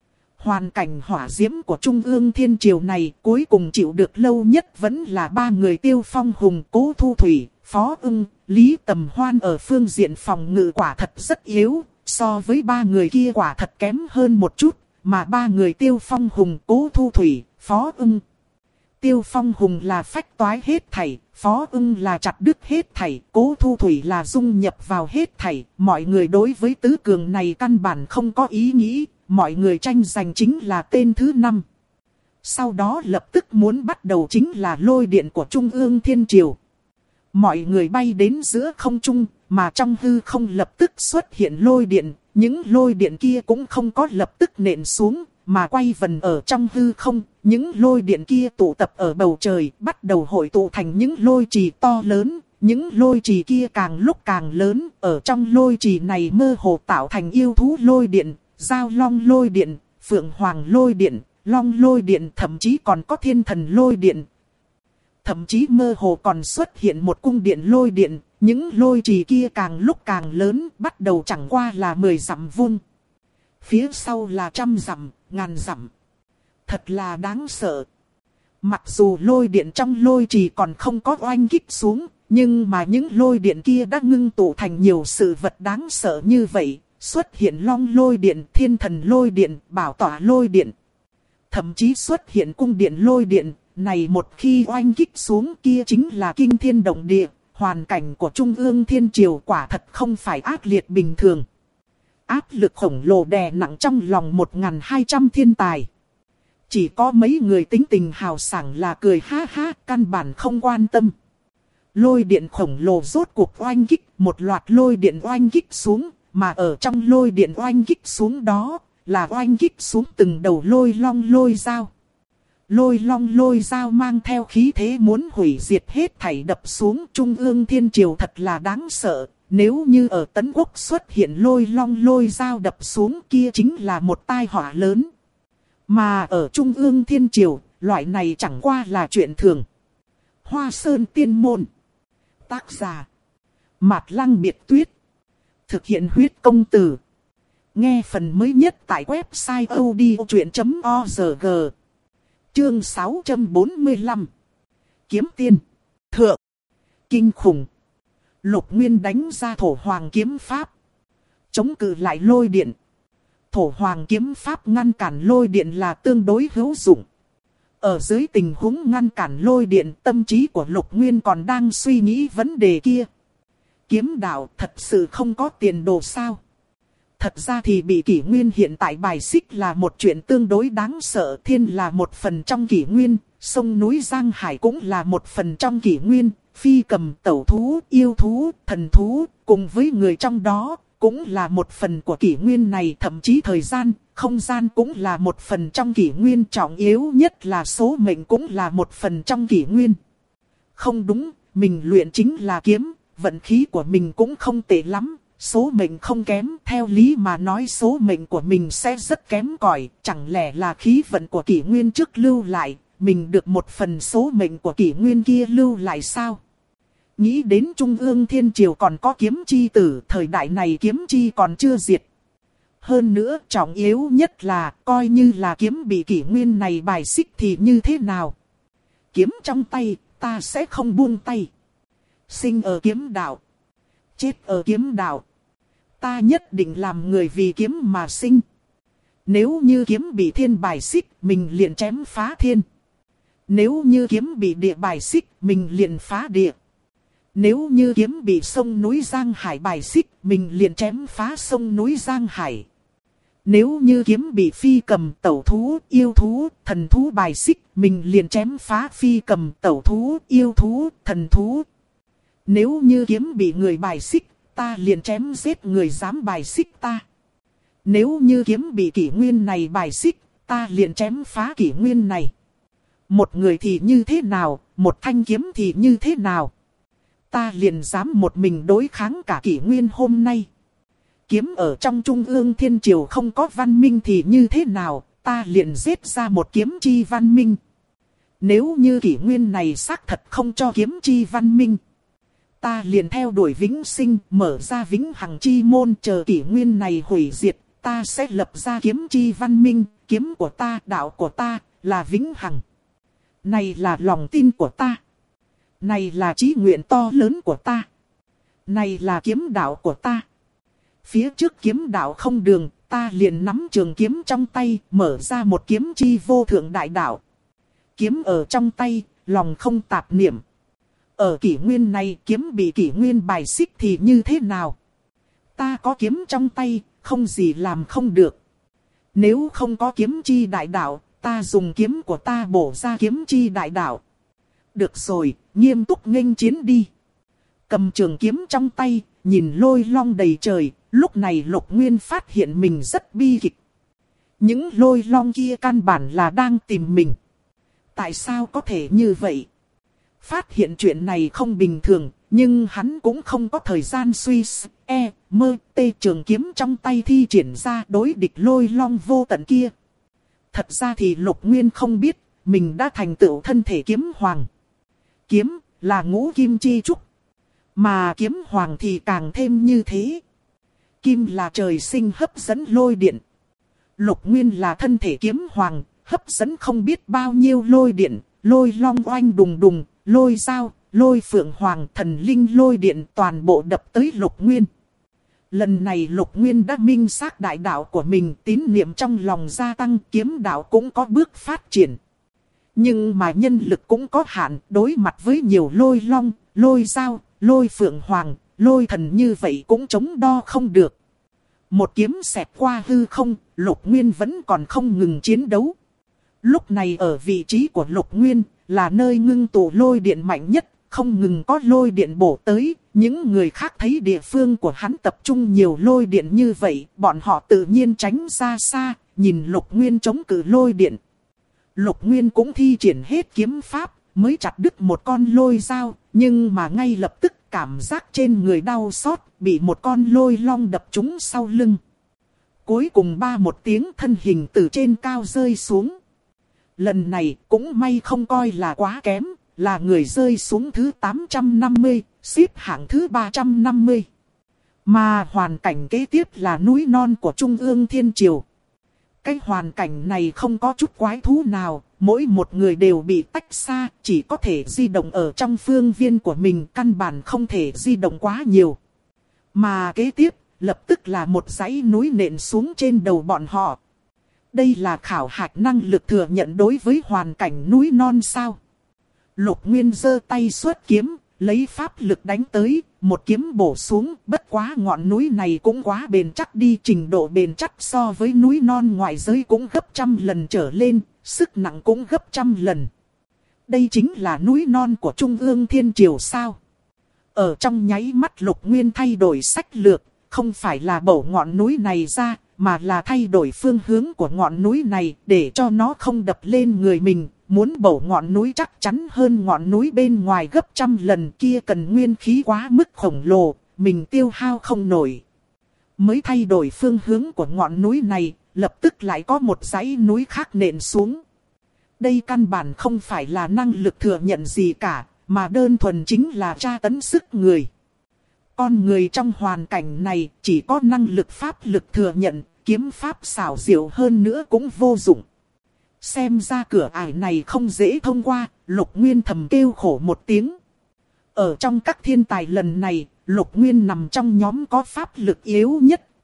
S1: Hoàn cảnh hỏa diễm của Trung ương Thiên Triều này cuối cùng chịu được lâu nhất vẫn là 3 người Tiêu Phong Hùng, Cố Thu Thủy, Phó Ưng, Lý Tầm Hoan ở phương diện phòng ngự quả thật rất yếu, so với 3 người kia quả thật kém hơn một chút, mà 3 người Tiêu Phong Hùng, Cố Thu Thủy, Phó Ưng. Tiêu Phong Hùng là phách toái hết thảy, Phó Ưng là chặt đứt hết thảy, Cố Thu Thủy là dung nhập vào hết thảy. Mọi người đối với tứ cường này căn bản không có ý nghĩ, mọi người tranh giành chính là tên thứ 5. Sau đó lập tức muốn bắt đầu chính là lôi điện của Trung ương Thiên Triều. Mọi người bay đến giữa không trung, mà trong hư không lập tức xuất hiện lôi điện, những lôi điện kia cũng không có lập tức nện xuống, mà quay vần ở trong hư không, những lôi điện kia tụ tập ở bầu trời, bắt đầu hội tụ thành những lôi trì to lớn, những lôi trì kia càng lúc càng lớn, ở trong lôi trì này mơ hồ tạo thành yêu thú lôi điện, giao long lôi điện, phượng hoàng lôi điện, long lôi điện, thậm chí còn có thiên thần lôi điện. Thậm chí mơ hồ còn xuất hiện một cung điện lôi điện, những lôi trì kia càng lúc càng lớn, bắt đầu chẳng qua là 10 dặm vuông. Phía sau là 100 dặm, ngàn dặm. Thật là đáng sợ. Mặc dù lôi điện trong lôi trì còn không có oanh kích xuống, nhưng mà những lôi điện kia đã ngưng tụ thành nhiều sự vật đáng sợ như vậy. Xuất hiện long lôi điện, thiên thần lôi điện, bảo tỏa lôi điện. Thậm chí xuất hiện cung điện lôi điện, này một khi oanh kích xuống kia chính là kinh thiên động địa. Hoàn cảnh của Trung ương Thiên Triều quả thật không phải ác liệt bình thường. Áp lực khổng lồ đè nặng trong lòng 1.200 thiên tài. Chỉ có mấy người tính tình hào sảng là cười ha ha, căn bản không quan tâm. Lôi điện khổng lồ rốt cuộc oanh kích, một loạt lôi điện oanh kích xuống, mà ở trong lôi điện oanh kích xuống đó, là oanh kích xuống từng đầu lôi long lôi dao. Lôi long lôi dao mang theo khí thế muốn hủy diệt hết thảy đập xuống. Trung ương Thiên Triều thật là đáng sợ. Nếu như ở Tấn Quốc xuất hiện lôi long lôi dao đập xuống kia chính là một tai họa lớn. Mà ở Trung ương Thiên Triều, loại này chẳng qua là chuyện thường. Hoa Sơn Tiên Môn. Tác giả Mạt Lăng Biệt Tuyết. Thực hiện huyết công từ. Nghe phần mới nhất tại website odchuyện.org. Chương 645. Kiếm tiên. Thượng. Kinh khủng. Lục Nguyên đánh ra thổ hoàng kiếm pháp. Chống cự lại lôi điện. Thổ hoàng kiếm pháp ngăn cản lôi điện là tương đối hữu dụng. Ở dưới tình huống ngăn cản lôi điện, tâm trí của Lục Nguyên còn đang suy nghĩ vấn đề kia. Kiếm đạo thật sự không có tiền đồ sao? Thật ra thì bị kỷ nguyên hiện tại bài xích là một chuyện tương đối đáng sợ. Thiên là một phần trong kỷ nguyên, sông núi Giang Hải cũng là một phần trong kỷ nguyên. Phi cầm, tẩu thú, yêu thú, thần thú, cùng với người trong đó, cũng là một phần của kỷ nguyên này. Thậm chí thời gian, không gian cũng là một phần trong kỷ nguyên. Trọng yếu nhất là số mệnh cũng là một phần trong kỷ nguyên. Không đúng, mình luyện chính là kiếm, vận khí của mình cũng không tệ lắm. Số mệnh không kém, theo lý mà nói số mệnh của mình sẽ rất kém cỏi. Chẳng lẽ là khí vận của kỷ nguyên trước lưu lại, mình được một phần số mệnh của kỷ nguyên kia lưu lại sao? Nghĩ đến Trung ương Thiên Triều còn có kiếm chi tử, thời đại này kiếm chi còn chưa diệt. Hơn nữa trọng yếu nhất là coi như là kiếm bị kỷ nguyên này bài xích thì như thế nào? Kiếm trong tay, ta sẽ không buông tay. Sinh ở kiếm đạo, chết ở kiếm đạo. Ta nhất định làm người vì kiếm mà sinh. Nếu như kiếm bị thiên bài xích, mình liền chém phá thiên. Nếu như kiếm bị địa bài xích, mình liền phá địa. Nếu như kiếm bị sông núi Giang Hải bài xích, mình liền chém phá sông núi Giang Hải. Nếu như kiếm bị phi cầm, tẩu thú, yêu thú, thần thú bài xích, mình liền chém phá phi cầm, tẩu thú, yêu thú, thần thú. Nếu như kiếm bị người bài xích, ta liền chém giết người dám bài xích ta. Nếu như kiếm bị kỷ nguyên này bài xích, ta liền chém phá kỷ nguyên này. Một người thì như thế nào, một thanh kiếm thì như thế nào. Ta liền dám một mình đối kháng cả kỷ nguyên hôm nay. Kiếm ở trong trung ương thiên triều không có văn minh thì như thế nào, ta liền giết ra một kiếm chi văn minh. Nếu như kỷ nguyên này xác thật không cho kiếm chi văn minh, ta liền theo đuổi vĩnh sinh, mở ra vĩnh hằng chi môn, chờ kỷ nguyên này hủy diệt, ta sẽ lập ra kiếm chi văn minh, kiếm của ta, đạo của ta, là vĩnh hằng. Này là lòng tin của ta. Này là chí nguyện to lớn của ta. Này là kiếm đạo của ta. Phía trước kiếm đạo không đường, ta liền nắm trường kiếm trong tay, mở ra một kiếm chi vô thượng đại đạo. Kiếm ở trong tay, lòng không tạp niệm. Ở kỷ nguyên này kiếm bị kỷ nguyên bài xích thì như thế nào? Ta có kiếm trong tay, không gì làm không được. Nếu không có kiếm chi đại đạo, ta dùng kiếm của ta bổ ra kiếm chi đại đạo. Được rồi, nghiêm túc nghênh chiến đi. Cầm trường kiếm trong tay, nhìn lôi long đầy trời, lúc này Lục Nguyên phát hiện mình rất bi kịch. Những lôi long kia căn bản là đang tìm mình. Tại sao có thể như vậy? Phát hiện chuyện này không bình thường, nhưng hắn cũng không có thời gian suy trường kiếm trong tay thi triển ra đối địch lôi long vô tận kia. Thật ra thì Lục Nguyên không biết, mình đã thành tựu thân thể kiếm hoàng. Kiếm là ngũ kim chi trúc, mà kiếm hoàng thì càng thêm như thế. Kim là trời sinh hấp dẫn lôi điện. Lục Nguyên là thân thể kiếm hoàng, hấp dẫn không biết bao nhiêu lôi điện, lôi long oanh đùng đùng, lôi dao, lôi phượng hoàng, thần linh lôi điện toàn bộ đập tới Lục Nguyên. Lần này Lục Nguyên đã minh xác đại đạo của mình, tín niệm trong lòng gia tăng, kiếm đạo cũng có bước phát triển. Nhưng mà nhân lực cũng có hạn, đối mặt với nhiều lôi long, lôi dao, lôi phượng hoàng, lôi thần như vậy cũng chống đo không được. Một kiếm xẹt qua hư không, Lục Nguyên vẫn còn không ngừng chiến đấu. Lúc này ở vị trí của Lục Nguyên, là nơi ngưng tụ lôi điện mạnh nhất, không ngừng có lôi điện bổ tới. Những người khác thấy địa phương của hắn tập trung nhiều lôi điện như vậy, bọn họ tự nhiên tránh ra xa, nhìn Lục Nguyên chống cự lôi điện. Lục Nguyên cũng thi triển hết kiếm pháp, mới chặt đứt một con lôi dao, nhưng mà ngay lập tức cảm giác trên người đau xót, bị một con lôi long đập trúng sau lưng. Cuối cùng ba một tiếng thân hình từ trên cao rơi xuống. Lần này cũng may không coi là quá kém, là người rơi xuống thứ 850, xếp hạng thứ 350. Mà hoàn cảnh kế tiếp là núi non của Trung ương Thiên Triều. Cái hoàn cảnh này không có chút quái thú nào, mỗi một người đều bị tách xa, chỉ có thể di động ở trong phương viên của mình, căn bản không thể di động quá nhiều. Mà kế tiếp, lập tức là một dãy núi nện xuống trên đầu bọn họ. Đây là khảo hạch năng lực thừa nhận đối với hoàn cảnh núi non sao. Lục Nguyên giơ tay xuất kiếm, lấy pháp lực đánh tới, một kiếm bổ xuống, bất quá ngọn núi này cũng quá bền chắc đi, trình độ bền chắc so với núi non ngoại giới cũng gấp trăm lần trở lên, sức nặng cũng gấp trăm lần. Đây chính là núi non của Trung ương Thiên Triều sao? Ở trong nháy mắt Lục Nguyên thay đổi sách lược, không phải là bổ ngọn núi này ra, mà là thay đổi phương hướng của ngọn núi này để cho nó không đập lên người mình. Muốn bổ ngọn núi chắc chắn hơn ngọn núi bên ngoài gấp trăm lần, kia cần nguyên khí quá mức khổng lồ, mình tiêu hao không nổi. Mới thay đổi phương hướng của ngọn núi này, lập tức lại có một dãy núi khác nện xuống. Đây căn bản không phải là năng lực thừa nhận gì cả, mà đơn thuần chính là tra tấn sức người. Con người trong hoàn cảnh này chỉ có năng lực pháp lực thừa nhận, kiếm pháp xảo diệu hơn nữa cũng vô dụng. Xem ra cửa ải này không dễ thông qua, Lục Nguyên thầm kêu khổ một tiếng. Ở trong các thiên tài lần này, Lục Nguyên nằm trong nhóm có pháp lực yếu nhất,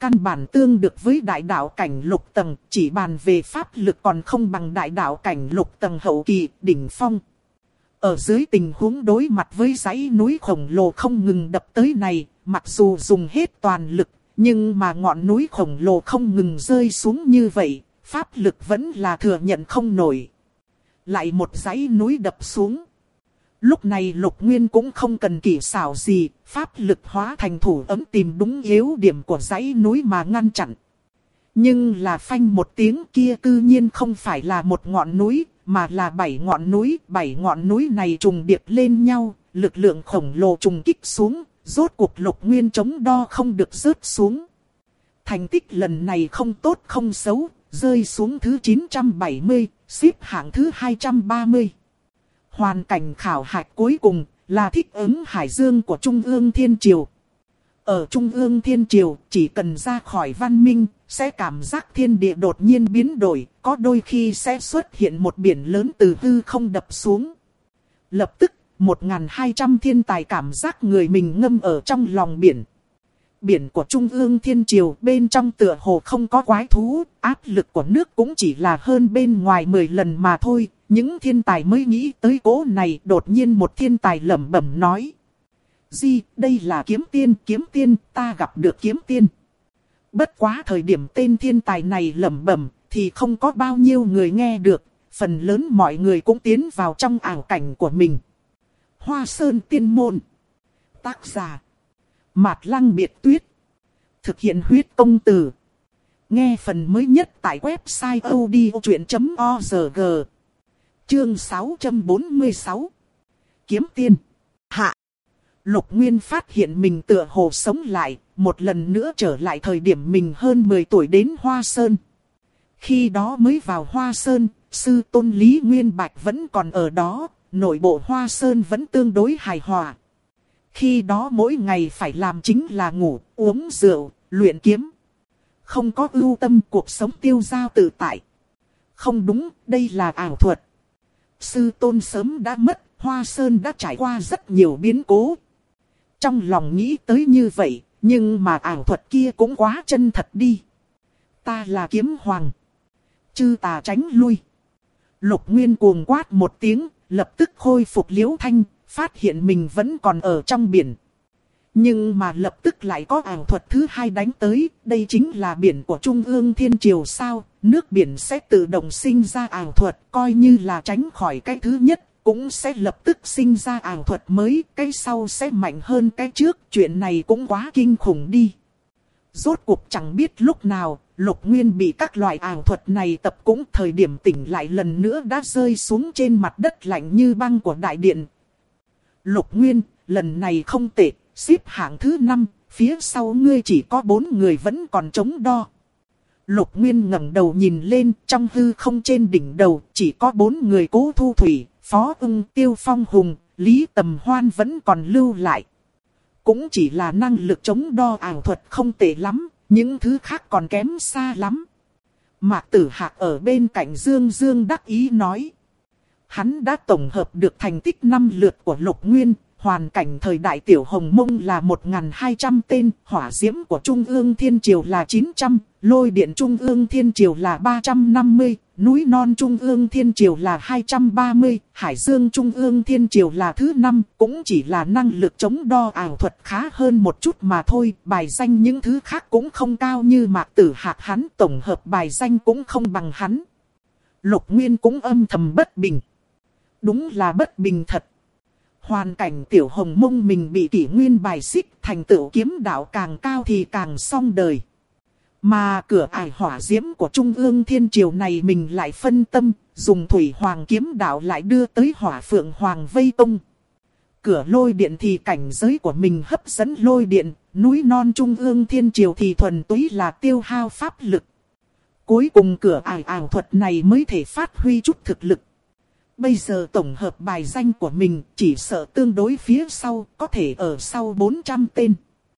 S1: căn bản tương được với đại đạo cảnh lục tầng, chỉ bàn về pháp lực còn không bằng đại đạo cảnh lục tầng hậu kỳ, đỉnh phong. Ở dưới tình huống đối mặt với dãy núi khổng lồ không ngừng đập tới này, mặc dù dùng hết toàn lực, nhưng mà ngọn núi khổng lồ không ngừng rơi xuống như vậy, pháp lực vẫn là thừa nhận không nổi. Lại một dãy núi đập xuống. Lúc này Lục Nguyên cũng không cần kỹ xảo gì, pháp lực hóa thành thủ ấm tìm đúng yếu điểm của dãy núi mà ngăn chặn. Nhưng là phanh một tiếng kia cư nhiên không phải là một ngọn núi, mà là 7 ngọn núi. 7 ngọn núi này trùng điệp lên nhau, lực lượng khổng lồ trùng kích xuống, rốt cuộc Lục Nguyên chống đo không được rớt xuống. Thành tích lần này không tốt không xấu, rơi xuống thứ 970, xếp hạng thứ 230. Hoàn cảnh khảo hạch cuối cùng là thích ứng hải dương của Trung ương Thiên Triều. Ở Trung ương Thiên Triều, chỉ cần ra khỏi văn minh, sẽ cảm giác thiên địa đột nhiên biến đổi, có đôi khi sẽ xuất hiện một biển lớn từ hư không đập xuống. Lập tức, 1.200 thiên tài cảm giác người mình ngâm ở trong lòng biển. Biển của Trung ương Thiên Triều bên trong tựa hồ không có quái thú, áp lực của nước cũng chỉ là hơn bên ngoài 10 lần mà thôi. Những thiên tài mới nghĩ tới cỗ này, đột nhiên một thiên tài lẩm bẩm nói. Gì, đây là kiếm tiên, ta gặp được kiếm tiên. Bất quá thời điểm tên thiên tài này lẩm bẩm thì không có bao nhiêu người nghe được, phần lớn mọi người cũng tiến vào trong ảo cảnh của mình. Hoa Sơn Tiên Môn. Tác giả Mạt Lăng Biệt Tuyết. Thực hiện huyết công từ. Nghe phần mới nhất tại website odchuyện.org. Chương 646. Kiếm tiên. Hạ. Lục Nguyên phát hiện mình tựa hồ sống lại, một lần nữa trở lại thời điểm mình hơn 10 tuổi đến Hoa Sơn. Khi đó mới vào Hoa Sơn, sư tôn Lý Nguyên Bạch vẫn còn ở đó, nội bộ Hoa Sơn vẫn tương đối hài hòa. Khi đó mỗi ngày phải làm chính là ngủ, uống rượu, luyện kiếm. Không có ưu tâm, cuộc sống tiêu dao tự tại. Không đúng, đây là ảo thuật. Sư tôn sớm đã mất, Hoa Sơn đã trải qua rất nhiều biến cố. Trong lòng nghĩ tới như vậy, nhưng mà ảo thuật kia cũng quá chân thật đi. Ta là kiếm hoàng. Chư tà tránh lui. Lục Nguyên cuồng quát một tiếng, lập tức khôi phục liễu thanh, phát hiện mình vẫn còn ở trong biển. Nhưng mà lập tức lại có ảo thuật thứ hai đánh tới, đây chính là biển của Trung ương Thiên Triều sao, nước biển sẽ tự động sinh ra ảo thuật, coi như là tránh khỏi cái thứ nhất, cũng sẽ lập tức sinh ra ảo thuật mới, cái sau sẽ mạnh hơn cái trước, chuyện này cũng quá kinh khủng đi. Rốt cuộc chẳng biết lúc nào, Lục Nguyên bị các loại ảo thuật này tập cũng thời điểm tỉnh lại lần nữa đã rơi xuống trên mặt đất lạnh như băng của đại điện. Lục Nguyên, lần này không tệ, xếp hạng thứ 5, phía sau ngươi chỉ có 4 người vẫn còn chống đo. Lục Nguyên ngẩng đầu nhìn lên, trong hư không trên đỉnh đầu, chỉ có 4 người Cố Thu Thủy, Phó Ưng, Tiêu Phong Hùng, Lý Tầm Hoan vẫn còn lưu lại. Cũng chỉ là năng lực chống đo ảo thuật không tệ lắm, những thứ khác còn kém xa lắm. Mạc Tử Hạc ở bên cạnh Dương Dương đắc ý nói. Hắn đã tổng hợp được thành tích 5 lượt của Lục Nguyên. Hoàn cảnh thời đại Tiểu Hồng Mông là 1.200 tên, hỏa diễm của Trung ương Thiên Triều là 900, lôi điện Trung ương Thiên Triều là 350, núi non Trung ương Thiên Triều là 230, hải dương Trung ương Thiên Triều là thứ 5, cũng chỉ là năng lực chống đo ảo thuật khá hơn một chút mà thôi, bài danh những thứ khác cũng không cao như Mạc Tử Hạc hắn, tổng hợp bài danh cũng không bằng hắn. Lục Nguyên cũng âm thầm bất bình. Đúng là bất bình thật. Hoàn cảnh Tiểu Hồng Mông mình bị kỷ nguyên bài xích, thành tựu kiếm đạo càng cao thì càng xong đời. Mà cửa ải hỏa diễm của Trung ương Thiên Triều này mình lại phân tâm, dùng thủy hoàng kiếm đạo lại đưa tới hỏa phượng hoàng vây công. Cửa lôi điện thì cảnh giới của mình hấp dẫn lôi điện, núi non Trung ương Thiên Triều thì thuần túy là tiêu hao pháp lực. Cuối cùng cửa ải ảo thuật này mới thể phát huy chút thực lực. Bây giờ tổng hợp bài danh của mình chỉ sợ tương đối phía sau, có thể ở sau 400 tên.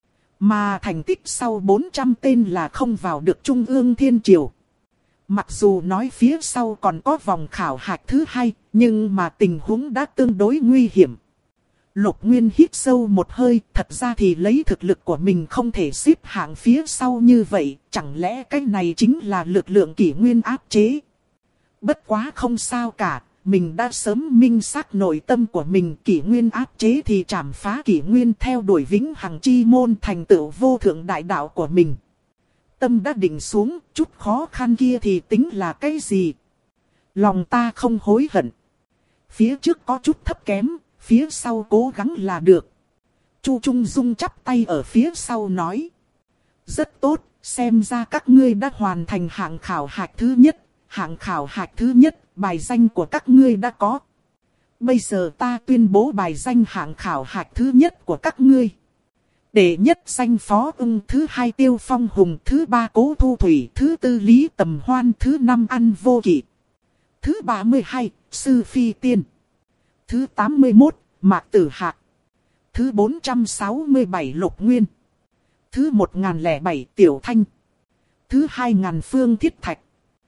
S1: Mà thành tích sau 400 tên là không vào được Trung ương Thiên Triều. Mặc dù nói phía sau còn có vòng khảo hạch thứ 2, nhưng mà tình huống đã tương đối nguy hiểm. Lục Nguyên hít sâu một hơi, thật ra thì lấy thực lực của mình không thể xếp hạng phía sau như vậy, chẳng lẽ cái này chính là lực lượng kỷ nguyên áp chế? Bất quá không sao cả, mình đã sớm minh xác nội tâm của mình, kỷ nguyên áp chế thì trảm phá kỷ nguyên, theo đuổi vĩnh hằng chi môn, thành tựu vô thượng đại đạo của mình. Tâm đã định xuống, chút khó khăn kia thì tính là cái gì? Lòng ta không hối hận. Phía trước có chút thấp kém, phía sau cố gắng là được. Chu Trung Dung chắp tay ở phía sau nói. Rất tốt, xem ra các ngươi đã hoàn thành hạng khảo hạch thứ nhất. Hạng khảo hạch thứ nhất, bài danh của các ngươi đã có. Bây giờ ta tuyên bố bài danh hạng khảo hạch thứ nhất của các ngươi. Đệ nhất danh Phó Ưng, thứ hai Tiêu Phong Hùng, thứ ba Cố Thu Thủy, thứ tư Lý Tầm Hoan, thứ năm Ăn Vô Kỵ, thứ 32 Sư Phi Tiên, thứ 81 Mạc Tử Hạc, thứ 467 Lục Nguyên, thứ 1007 Tiểu Thanh, thứ 2000 Phương Thiết Thạch.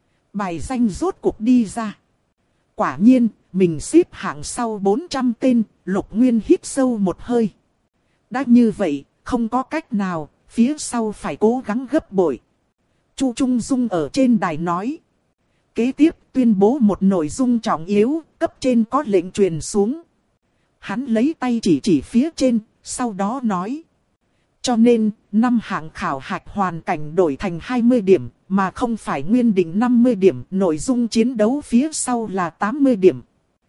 S1: Bài danh rốt cuộc đi ra. Quả nhiên, mình xếp hạng sau 400 tên, Lục Nguyên hít sâu một hơi. Đã như vậy, không có cách nào, phía sau phải cố gắng gấp bội. Chu Trung Dung ở trên đài nói. Kế tiếp tuyên bố một nội dung trọng yếu, cấp trên có lệnh truyền xuống. Hắn lấy tay chỉ phía trên, sau đó nói. Cho nên, năm hạng khảo hạch hoàn cảnh đổi thành 20 điểm, mà không phải nguyên định 50 điểm. Nội dung chiến đấu phía sau là 80 điểm.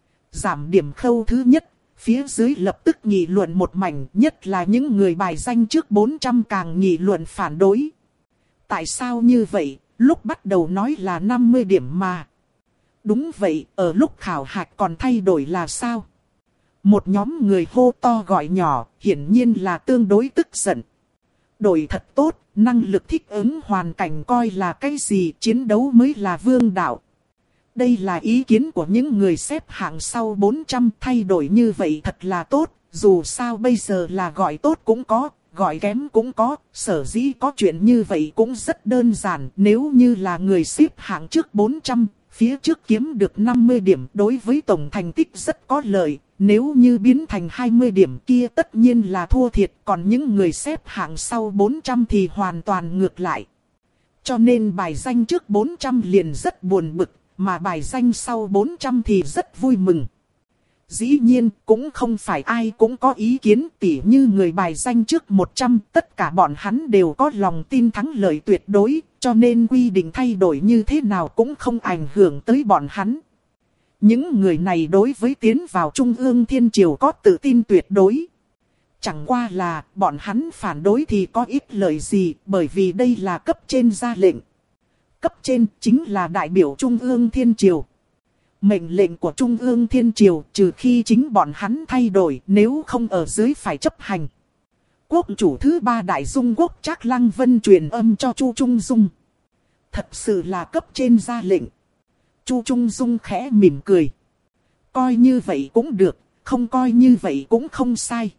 S1: Giảm điểm khâu thứ nhất, phía dưới lập tức nghị luận một mảnh, nhất là những người bài danh trước 400 càng nghị luận phản đối. Tại sao như vậy, lúc bắt đầu nói là 50 điểm mà. Đúng vậy, ở lúc khảo hạch còn thay đổi là sao? Một nhóm người hô to gọi nhỏ, hiển nhiên là tương đối tức giận. Đổi thật tốt, năng lực thích ứng hoàn cảnh coi là cái gì, chiến đấu mới là vương đạo. Đây là ý kiến của những người xếp hạng sau 400, thay đổi như vậy thật là tốt, dù sao bây giờ là gọi tốt cũng có, gọi kém cũng có, sở dĩ có chuyện như vậy cũng rất đơn giản. Nếu như là người xếp hạng trước 400, phía trước kiếm được 50 điểm đối với tổng thành tích rất có lợi. Nếu như biến thành 20 điểm kia tất nhiên là thua thiệt, còn những người xếp hạng sau 400 thì hoàn toàn ngược lại. Cho nên bài danh trước 400 liền rất buồn bực, mà bài danh sau 400 thì rất vui mừng. Dĩ nhiên cũng không phải ai cũng có ý kiến, tỉ như người bài danh trước 100, tất cả bọn hắn đều có lòng tin thắng lợi tuyệt đối, cho nên quy định thay đổi như thế nào cũng không ảnh hưởng tới bọn hắn. Những người này đối với tiến vào Trung ương Thiên Triều có tự tin tuyệt đối. Chẳng qua là bọn hắn phản đối thì có ích lợi gì, bởi vì đây là cấp trên ra lệnh. Cấp trên chính là đại biểu Trung ương Thiên Triều. Mệnh lệnh của Trung ương Thiên Triều trừ khi chính bọn hắn thay đổi, nếu không ở dưới phải chấp hành. Quốc chủ thứ ba Đại Dung Quốc Trác Lăng Vân truyền âm cho Chu Trung Dung. Thật sự là cấp trên ra lệnh. Chu Trung Dung khẽ mỉm cười. Coi như vậy cũng được, không coi như vậy cũng không sai.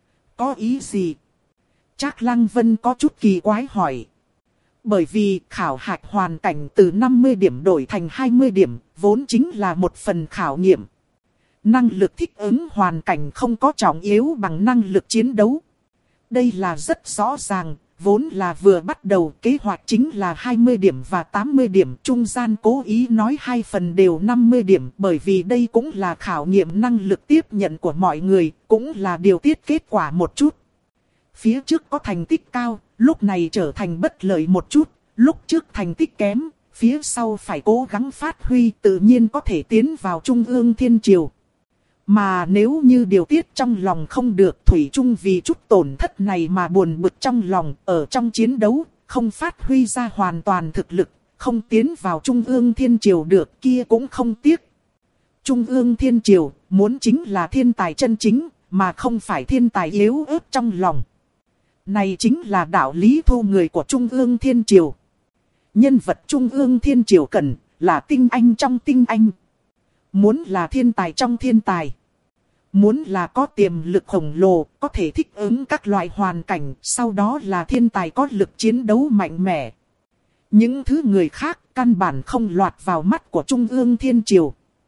S1: Có ý gì? Trác Lăng Vân có chút kỳ quái hỏi. Bởi vì khảo hạch hoàn cảnh từ 50 điểm đổi thành 20 điểm, vốn chính là một phần khảo nghiệm. Năng lực thích ứng hoàn cảnh không có trọng yếu bằng năng lực chiến đấu. Đây là rất rõ ràng, vốn là vừa bắt đầu kế hoạch chính là 20 điểm và 80 điểm. Trung gian cố ý nói hai phần đều 50 điểm, bởi vì đây cũng là khảo nghiệm năng lực tiếp nhận của mọi người, cũng là điều tiết kết quả một chút. Phía trước có thành tích cao, lúc này trở thành bất lợi một chút, lúc trước thành tích kém, phía sau phải cố gắng phát huy, tự nhiên có thể tiến vào Trung ương Thiên Triều. Mà nếu như điều tiết trong lòng không được, thủy chung vì chút tổn thất này mà buồn bực trong lòng, ở trong chiến đấu, không phát huy ra hoàn toàn thực lực, không tiến vào Trung ương Thiên Triều được, kia cũng không tiếc. Trung ương Thiên Triều muốn chính là thiên tài chân chính, mà không phải thiên tài yếu ớt trong lòng. Này chính là đạo lý thu người của Trung ương Thiên Triều. Nhân vật Trung ương Thiên Triều cần là tinh anh trong tinh anh. Muốn là thiên tài trong thiên tài. Muốn là có tiềm lực khổng lồ, có thể thích ứng các loại hoàn cảnh, sau đó là thiên tài có lực chiến đấu mạnh mẽ. Những thứ người khác căn bản không lọt vào mắt của Trung ương Thiên Triều.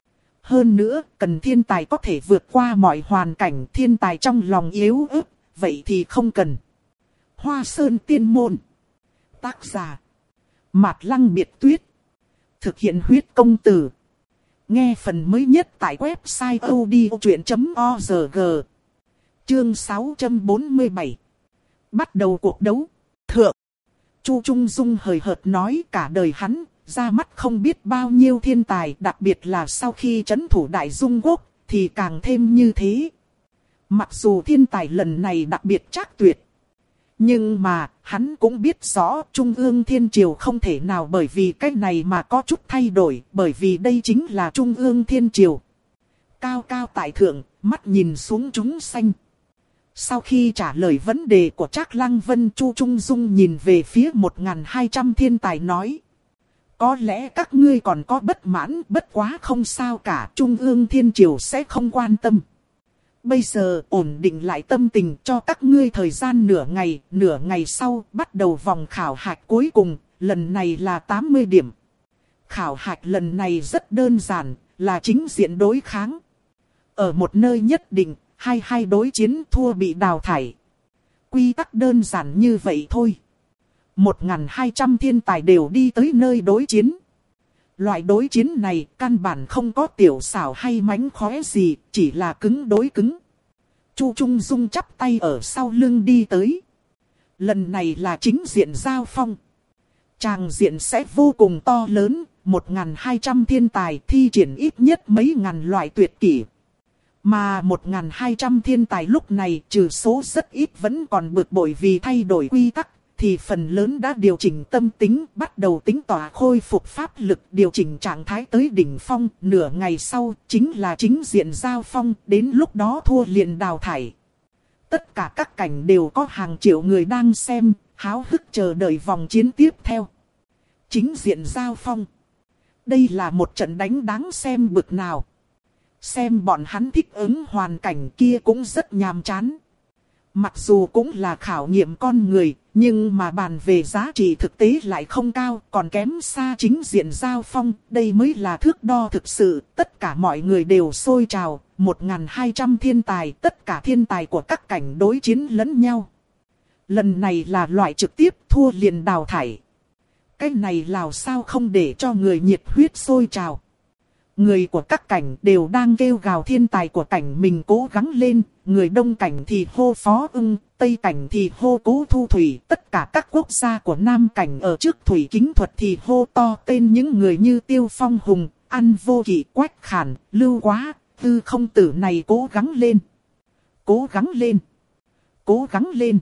S1: Hơn nữa, cần thiên tài có thể vượt qua mọi hoàn cảnh, thiên tài trong lòng yếu ớt, vậy thì không cần. Hoa Sơn Tiên Môn. Tác giả: Mạt Lăng Biệt Tuyết. Thực hiện huyết công từ. Nghe phần mới nhất tại website odchuyện.org. Chương 647. Bắt đầu cuộc đấu. Thượng. Chu Trung Dung hời hợt nói, cả đời hắn ra mắt không biết bao nhiêu thiên tài, đặc biệt là sau khi trấn thủ Đại Dung Quốc thì càng thêm như thế. Mặc dù thiên tài lần này đặc biệt trác tuyệt, nhưng mà hắn cũng biết rõ Trung ương Thiên Triều không thể nào bởi vì cái này mà có chút thay đổi, bởi vì đây chính là Trung ương Thiên Triều. Cao cao tại thượng, mắt nhìn xuống chúng sanh. Sau khi trả lời vấn đề của Trác Lăng Vân, Chu Trung Dung nhìn về phía 1.200 thiên tài nói: có lẽ các ngươi còn có bất mãn, bất quá không sao cả, Trung ương Thiên Triều sẽ không quan tâm. Bây giờ ổn định lại tâm tình, cho các ngươi thời gian nửa ngày sau bắt đầu vòng khảo hạch cuối cùng, lần này là 80 điểm. Khảo hạch lần này rất đơn giản, là chính diện đối kháng. Ở một nơi nhất định, hai đối chiến, thua bị đào thải. Quy tắc đơn giản như vậy thôi. 1.200 thiên tài đều đi tới nơi đối chiến. Loại đối chiến này căn bản không có tiểu xảo hay mánh khóe gì, chỉ là cứng đối cứng. Chu Trung Dung chắp tay ở sau lưng đi tới. Lần này là chính diện giao phong. Tràng diện sẽ vô cùng to lớn, 1.200 thiên tài thi triển ít nhất mấy ngàn loại tuyệt kỹ. Mà 1.200 thiên tài lúc này trừ số rất ít vẫn còn bực bội vì thay đổi quy tắc, thì phần lớn đã điều chỉnh tâm tính, bắt đầu tính tỏa khôi phục pháp lực, điều chỉnh trạng thái tới đỉnh phong. Nửa ngày sau chính là chính diện giao phong, đến lúc đó thua liền đào thải. Tất cả các cảnh đều có hàng triệu người đang xem, háo hức chờ đợi vòng chiến tiếp theo. Chính diện giao phong. Đây là một trận đánh đáng xem bực nào. Xem bọn hắn thích ứng hoàn cảnh kia cũng rất nhàm chán. Mặc dù cũng là khảo nghiệm con người, nhưng mà bàn về giá trị thực tế lại không cao, còn kém xa chính diện giao phong. Đây mới là thước đo thực sự, tất cả mọi người đều sôi trào, 1.200 thiên tài, tất cả thiên tài của các cảnh đối chiến lẫn nhau. Lần này là loại trực tiếp, thua liền đào thải. Cái này làm sao không để cho người nhiệt huyết sôi trào. Người của các cảnh đều đang kêu gào thiên tài của cảnh mình cố gắng lên, người Đông cảnh thì hô Phó Ưng, Tây cảnh thì hô Cố Thu Thủy, tất cả các quốc gia của Nam cảnh ở trước Thủy Kính Thuật thì hô to tên những người như Tiêu Phong Hùng, An Vô Kỵ, Quách Khản, Lưu Quá, Tư Không Tử này cố gắng lên. Cố gắng lên. Cố gắng lên.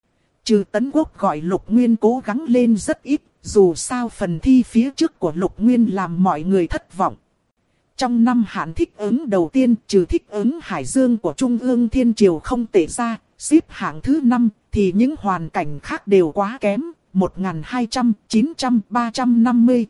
S1: Trừ Tấn Quốc gọi Lục Nguyên cố gắng lên rất ít, dù sao phần thi phía trước của Lục Nguyên làm mọi người thất vọng. Trong năm hạn thích ứng đầu tiên, trừ thích ứng Hải Dương của Trung ương Thiên Triều không tệ ra, xếp hạng thứ 5, thì những hoàn cảnh khác đều quá kém. 1.200, 900, 350,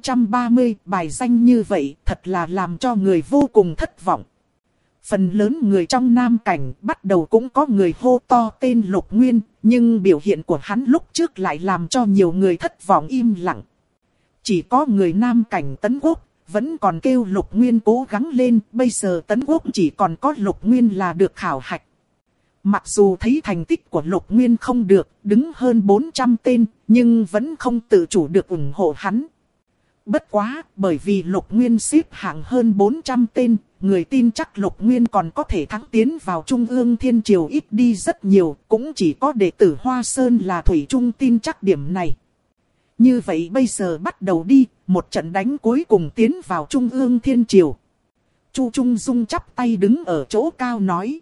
S1: 230 bài danh như vậy thật là làm cho người vô cùng thất vọng. Phần lớn người trong Nam cảnh bắt đầu cũng có người hô to tên Lục Nguyên, nhưng biểu hiện của hắn lúc trước lại làm cho nhiều người thất vọng im lặng. Chỉ có người Nam cảnh Tấn Quốc vẫn còn kêu Lục Nguyên cố gắng lên, bây giờ Tấn Quốc chỉ còn có Lục Nguyên là được khảo hạch. Mặc dù thấy thành tích của Lục Nguyên không được, đứng hơn 400 tên, nhưng vẫn không tự chủ được ủng hộ hắn. Bất quá, bởi vì Lục Nguyên xếp hạng hơn 400 tên, người tin chắc Lục Nguyên còn có thể thắng tiến vào Trung ương Thiên Triều ít đi rất nhiều, cũng chỉ có đệ tử Hoa Sơn là Thủy Trung tin chắc điểm này. Như vậy bây giờ bắt đầu đi, một trận đánh cuối cùng tiến vào Trung ương Thiên Triều. Chu Trung Dung chắp tay đứng ở chỗ cao nói.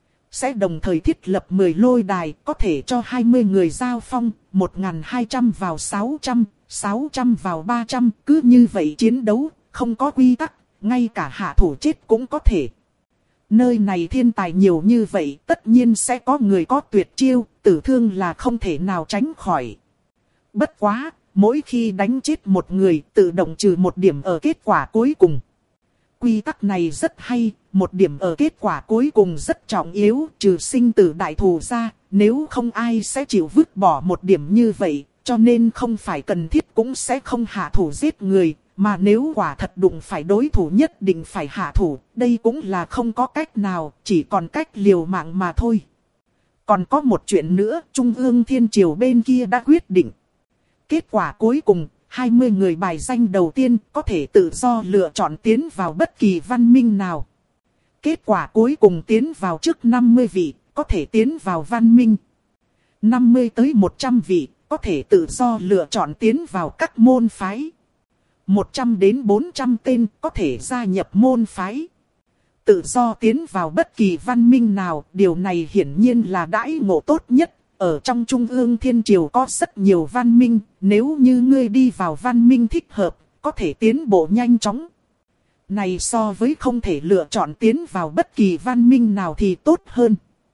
S1: Sẽ đồng thời thiết lập 10 lôi đài, có thể cho 20 người giao phong, 1.200 vào 600, 600 vào 300, cứ như vậy chiến đấu, không có quy tắc, ngay cả hạ thủ chết cũng có thể. Nơi này thiên tài nhiều như vậy, tất nhiên sẽ có người có tuyệt chiêu, tử thương là không thể nào tránh khỏi. Bất quá, mỗi khi đánh chết một người, tự động trừ một điểm ở kết quả cuối cùng. Quy tắc này rất hay, một điểm ở kết quả cuối cùng rất trọng yếu, trừ sinh tử đại thù ra, nếu không ai sẽ chịu vứt bỏ một điểm như vậy, cho nên không phải cần thiết cũng sẽ không hạ thủ giết người, Mà nếu quả thật đụng phải đối thủ nhất định phải hạ thủ, đây cũng là không có cách nào, chỉ còn cách liều mạng mà thôi. Còn có một chuyện nữa, Trung ương Thiên Triều bên kia đã quyết định. Kết quả cuối cùng, 20 người bài danh đầu tiên có thể tự do lựa chọn tiến vào bất kỳ văn minh nào. Kết quả cuối cùng tiến vào trước 50 vị, có thể tiến vào văn minh. 50 tới 100 vị, có thể tự do lựa chọn tiến vào các môn phái. 100 đến 400 tên có thể gia nhập môn phái. Tự do tiến vào bất kỳ văn minh nào, điều này hiển nhiên là đãi ngộ tốt nhất. Ở trong Trung ương Thiên Triều có rất nhiều văn minh, nếu như ngươi đi vào văn minh thích hợp, có thể tiến bộ nhanh chóng. Này so với không thể lựa chọn tiến vào bất kỳ văn minh nào thì tốt hơn.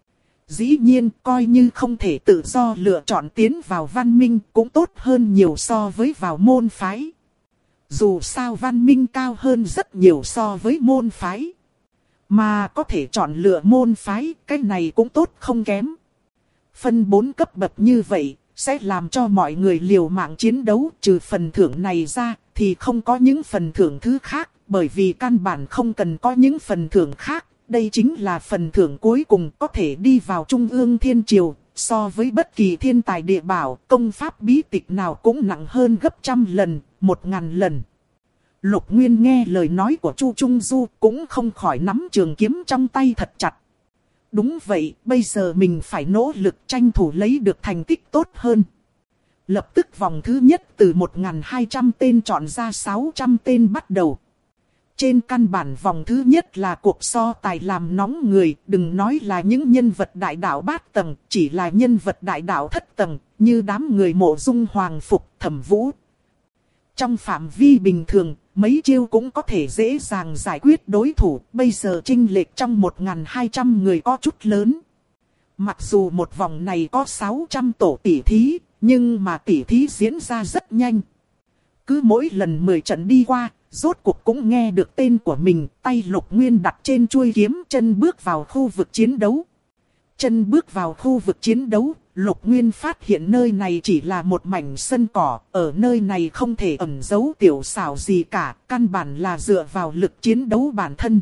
S1: Dĩ nhiên, coi như không thể tự do lựa chọn tiến vào văn minh cũng tốt hơn nhiều so với vào môn phái. Dù sao văn minh cao hơn rất nhiều so với môn phái. Mà có thể chọn lựa môn phái, cái này cũng tốt không kém. Phân 4 cấp bậc như vậy, sẽ làm cho mọi người liều mạng chiến đấu. Trừ phần thưởng này ra, thì không có những phần thưởng thứ khác. Bởi vì căn bản không cần có những phần thưởng khác. Đây chính là phần thưởng cuối cùng có thể đi vào Trung ương Thiên Triều. So với bất kỳ thiên tài địa bảo, công pháp bí tịch nào cũng nặng hơn gấp 100 lần, 1000 lần. Lục Nguyên nghe lời nói của Chu Trung Du cũng không khỏi nắm trường kiếm trong tay thật chặt. Đúng vậy, bây giờ mình phải nỗ lực tranh thủ lấy được thành tích tốt hơn. Lập tức vòng thứ nhất từ 1200 tên chọn ra 600 tên bắt đầu. Trên căn bản vòng thứ nhất là cuộc so tài làm nóng người, đừng nói là những nhân vật đại đạo bát tầng, chỉ là nhân vật đại đạo thất tầng, như đám người Mộ Dung Hoàng Phục, Thẩm Vũ. Trong phạm vi bình thường, mấy chiêu cũng có thể dễ dàng giải quyết đối thủ, bây giờ chênh lệch trong 1200 người có chút lớn. Mặc dù một vòng này có 600 tổ tỉ thí, nhưng mà tỉ thí diễn ra rất nhanh. Cứ mỗi lần 10 trận đi qua, rốt cuộc cũng nghe được tên của mình, tay Lục Nguyên đặt trên chuôi kiếm, chân bước vào khu vực chiến đấu. Chân bước vào khu vực chiến đấu, Lục Nguyên phát hiện nơi này chỉ là một mảnh sân cỏ, ở nơi này không thể ẩn giấu tiểu xảo gì cả, căn bản là dựa vào lực chiến đấu bản thân.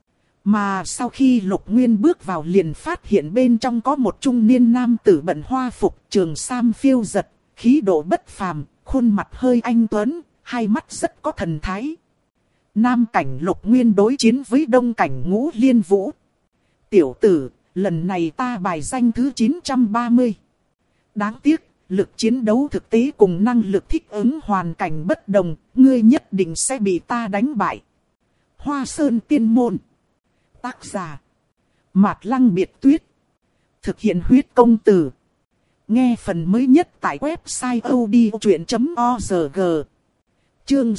S1: Mà sau khi Lục Nguyên bước vào liền phát hiện bên trong có một trung niên nam tử bận hoa phục, trường sam phiêu giật, khí độ bất phàm, khuôn mặt hơi anh tuấn, hai mắt rất có thần thái. Nam cảnh Lục Nguyên đối chiến với đông cảnh Ngũ Liên Vũ. Tiểu tử, lần này ta bài danh thứ 930. Đáng tiếc, lực chiến đấu thực tế cùng năng lực thích ứng hoàn cảnh bất đồng, ngươi nhất định sẽ bị ta đánh bại. Hoa Sơn Tiên Môn. Tác giả: Mạt Lăng Biệt Tuyết. Thực hiện huyết công từ. Nghe phần mới nhất tại website odchuyện.org. Chương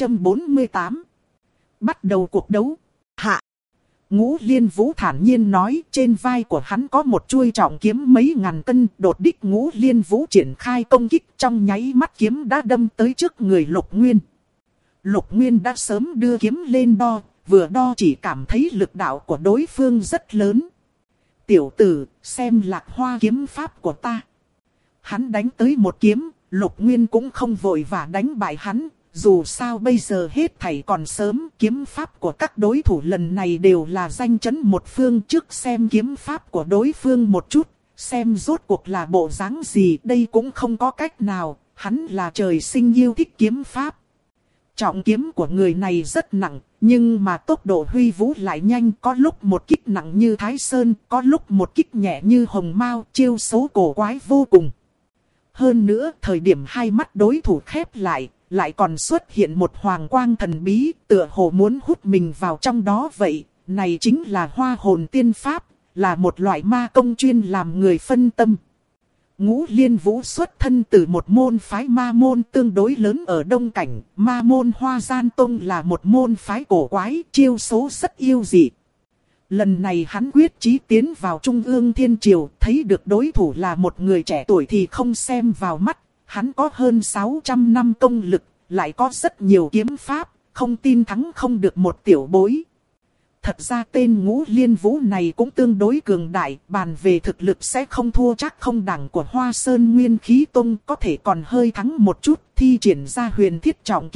S1: 648. Bắt đầu cuộc đấu. Hạ. Ngũ Liên Vũ thản nhiên nói, trên vai của hắn có một chuôi trọng kiếm mấy ngàn cân, đột đích Ngũ Liên Vũ triển khai công kích, trong nháy mắt kiếm đã đâm tới trước người Lục Nguyên. Lục Nguyên đã sớm đưa kiếm lên đo, vừa đo chỉ cảm thấy lực đạo của đối phương rất lớn. Tiểu tử, xem Lạc Hoa kiếm pháp của ta. Hắn đánh tới một kiếm, Lục Nguyên cũng không vội và đánh bại hắn. Dù sao bây giờ hết thảy còn sớm, kiếm pháp của các đối thủ lần này đều là danh chấn một phương, trước xem kiếm pháp của đối phương một chút, xem rốt cuộc là bộ dáng gì, đây cũng không có cách nào, hắn là trời sinh yêu thích kiếm pháp. Trọng kiếm của người này rất nặng, nhưng mà tốc độ huy vũ lại nhanh, có lúc một kích nặng như Thái Sơn, có lúc một kích nhẹ như Hồng Mao, chiêu số cổ quái vô cùng. Hơn nữa, thời điểm hai mắt đối thủ khép lại còn xuất hiện một hoàng quang thần bí, tựa hồ muốn hút mình vào trong đó vậy. Này chính là Hoa Hồn Tiên Pháp, là một loại ma công chuyên làm người phân tâm. Ngũ Liên Vũ xuất thân từ một môn phái ma môn tương đối lớn ở Đông Cảnh, ma môn Hoa Gian Tông là một môn phái cổ quái, chiêu số rất yêu dị. Lần này hắn quyết chí tiến vào Trung ương Thiên Triều, thấy được đối thủ là một người trẻ tuổi thì không xem vào mắt. Hắn có hơn 600 năm công lực, lại có rất nhiều kiếm pháp, không tin thắng không được một tiểu bối. Thật ra tên Ngũ Liên Vũ này cũng tương đối cường đại, bàn về thực lực sẽ không thua chắc không đẳng của Hoa Sơn Nguyên Khí Tông, có thể còn hơi thắng một chút, thi triển ra huyền thiết trọng kiếm,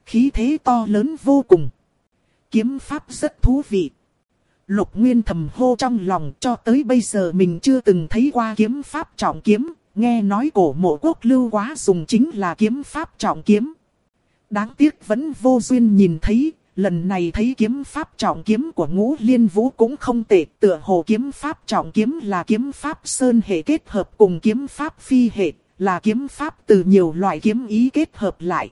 S1: khí thế to lớn vô cùng. Kiếm pháp rất thú vị. Lục Nguyên thầm hô trong lòng, cho tới bây giờ mình chưa từng thấy qua kiếm pháp trọng kiếm, nghe nói cổ mộ quốc Lưu Quá dùng chính là kiếm pháp trọng kiếm. Đáng tiếc vẫn vô duyên nhìn thấy, lần này thấy kiếm pháp trọng kiếm của Ngũ Liên Vũ cũng không tệ, tựa hồ kiếm pháp trọng kiếm là kiếm pháp sơn hệ kết hợp cùng kiếm pháp phi hệ, là kiếm pháp từ nhiều loại kiếm ý kết hợp lại.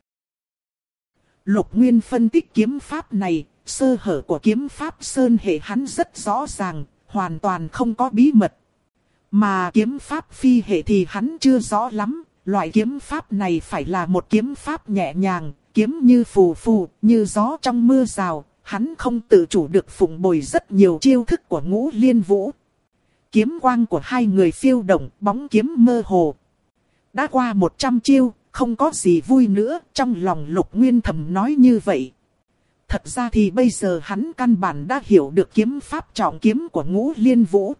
S1: Lục Nguyên phân tích kiếm pháp này, sơ hở của kiếm pháp sơn hệ hắn rất rõ ràng, hoàn toàn không có bí mật. Mà kiếm pháp phi hệ thì hắn chưa rõ lắm, loại kiếm pháp này phải là một kiếm pháp nhẹ nhàng, kiếm như phù phù, như gió trong mưa rào, hắn không tự chủ được phụng bồi rất nhiều chiêu thức của Ngũ Liên Vũ. Kiếm quang của hai người phiêu động, bóng kiếm mơ hồ. Đã qua 100 chiêu, không có gì vui nữa, trong lòng Lục Nguyên thầm nói như vậy. Thật ra thì bây giờ hắn căn bản đã hiểu được kiếm pháp trọng kiếm của Ngũ Liên Vũ.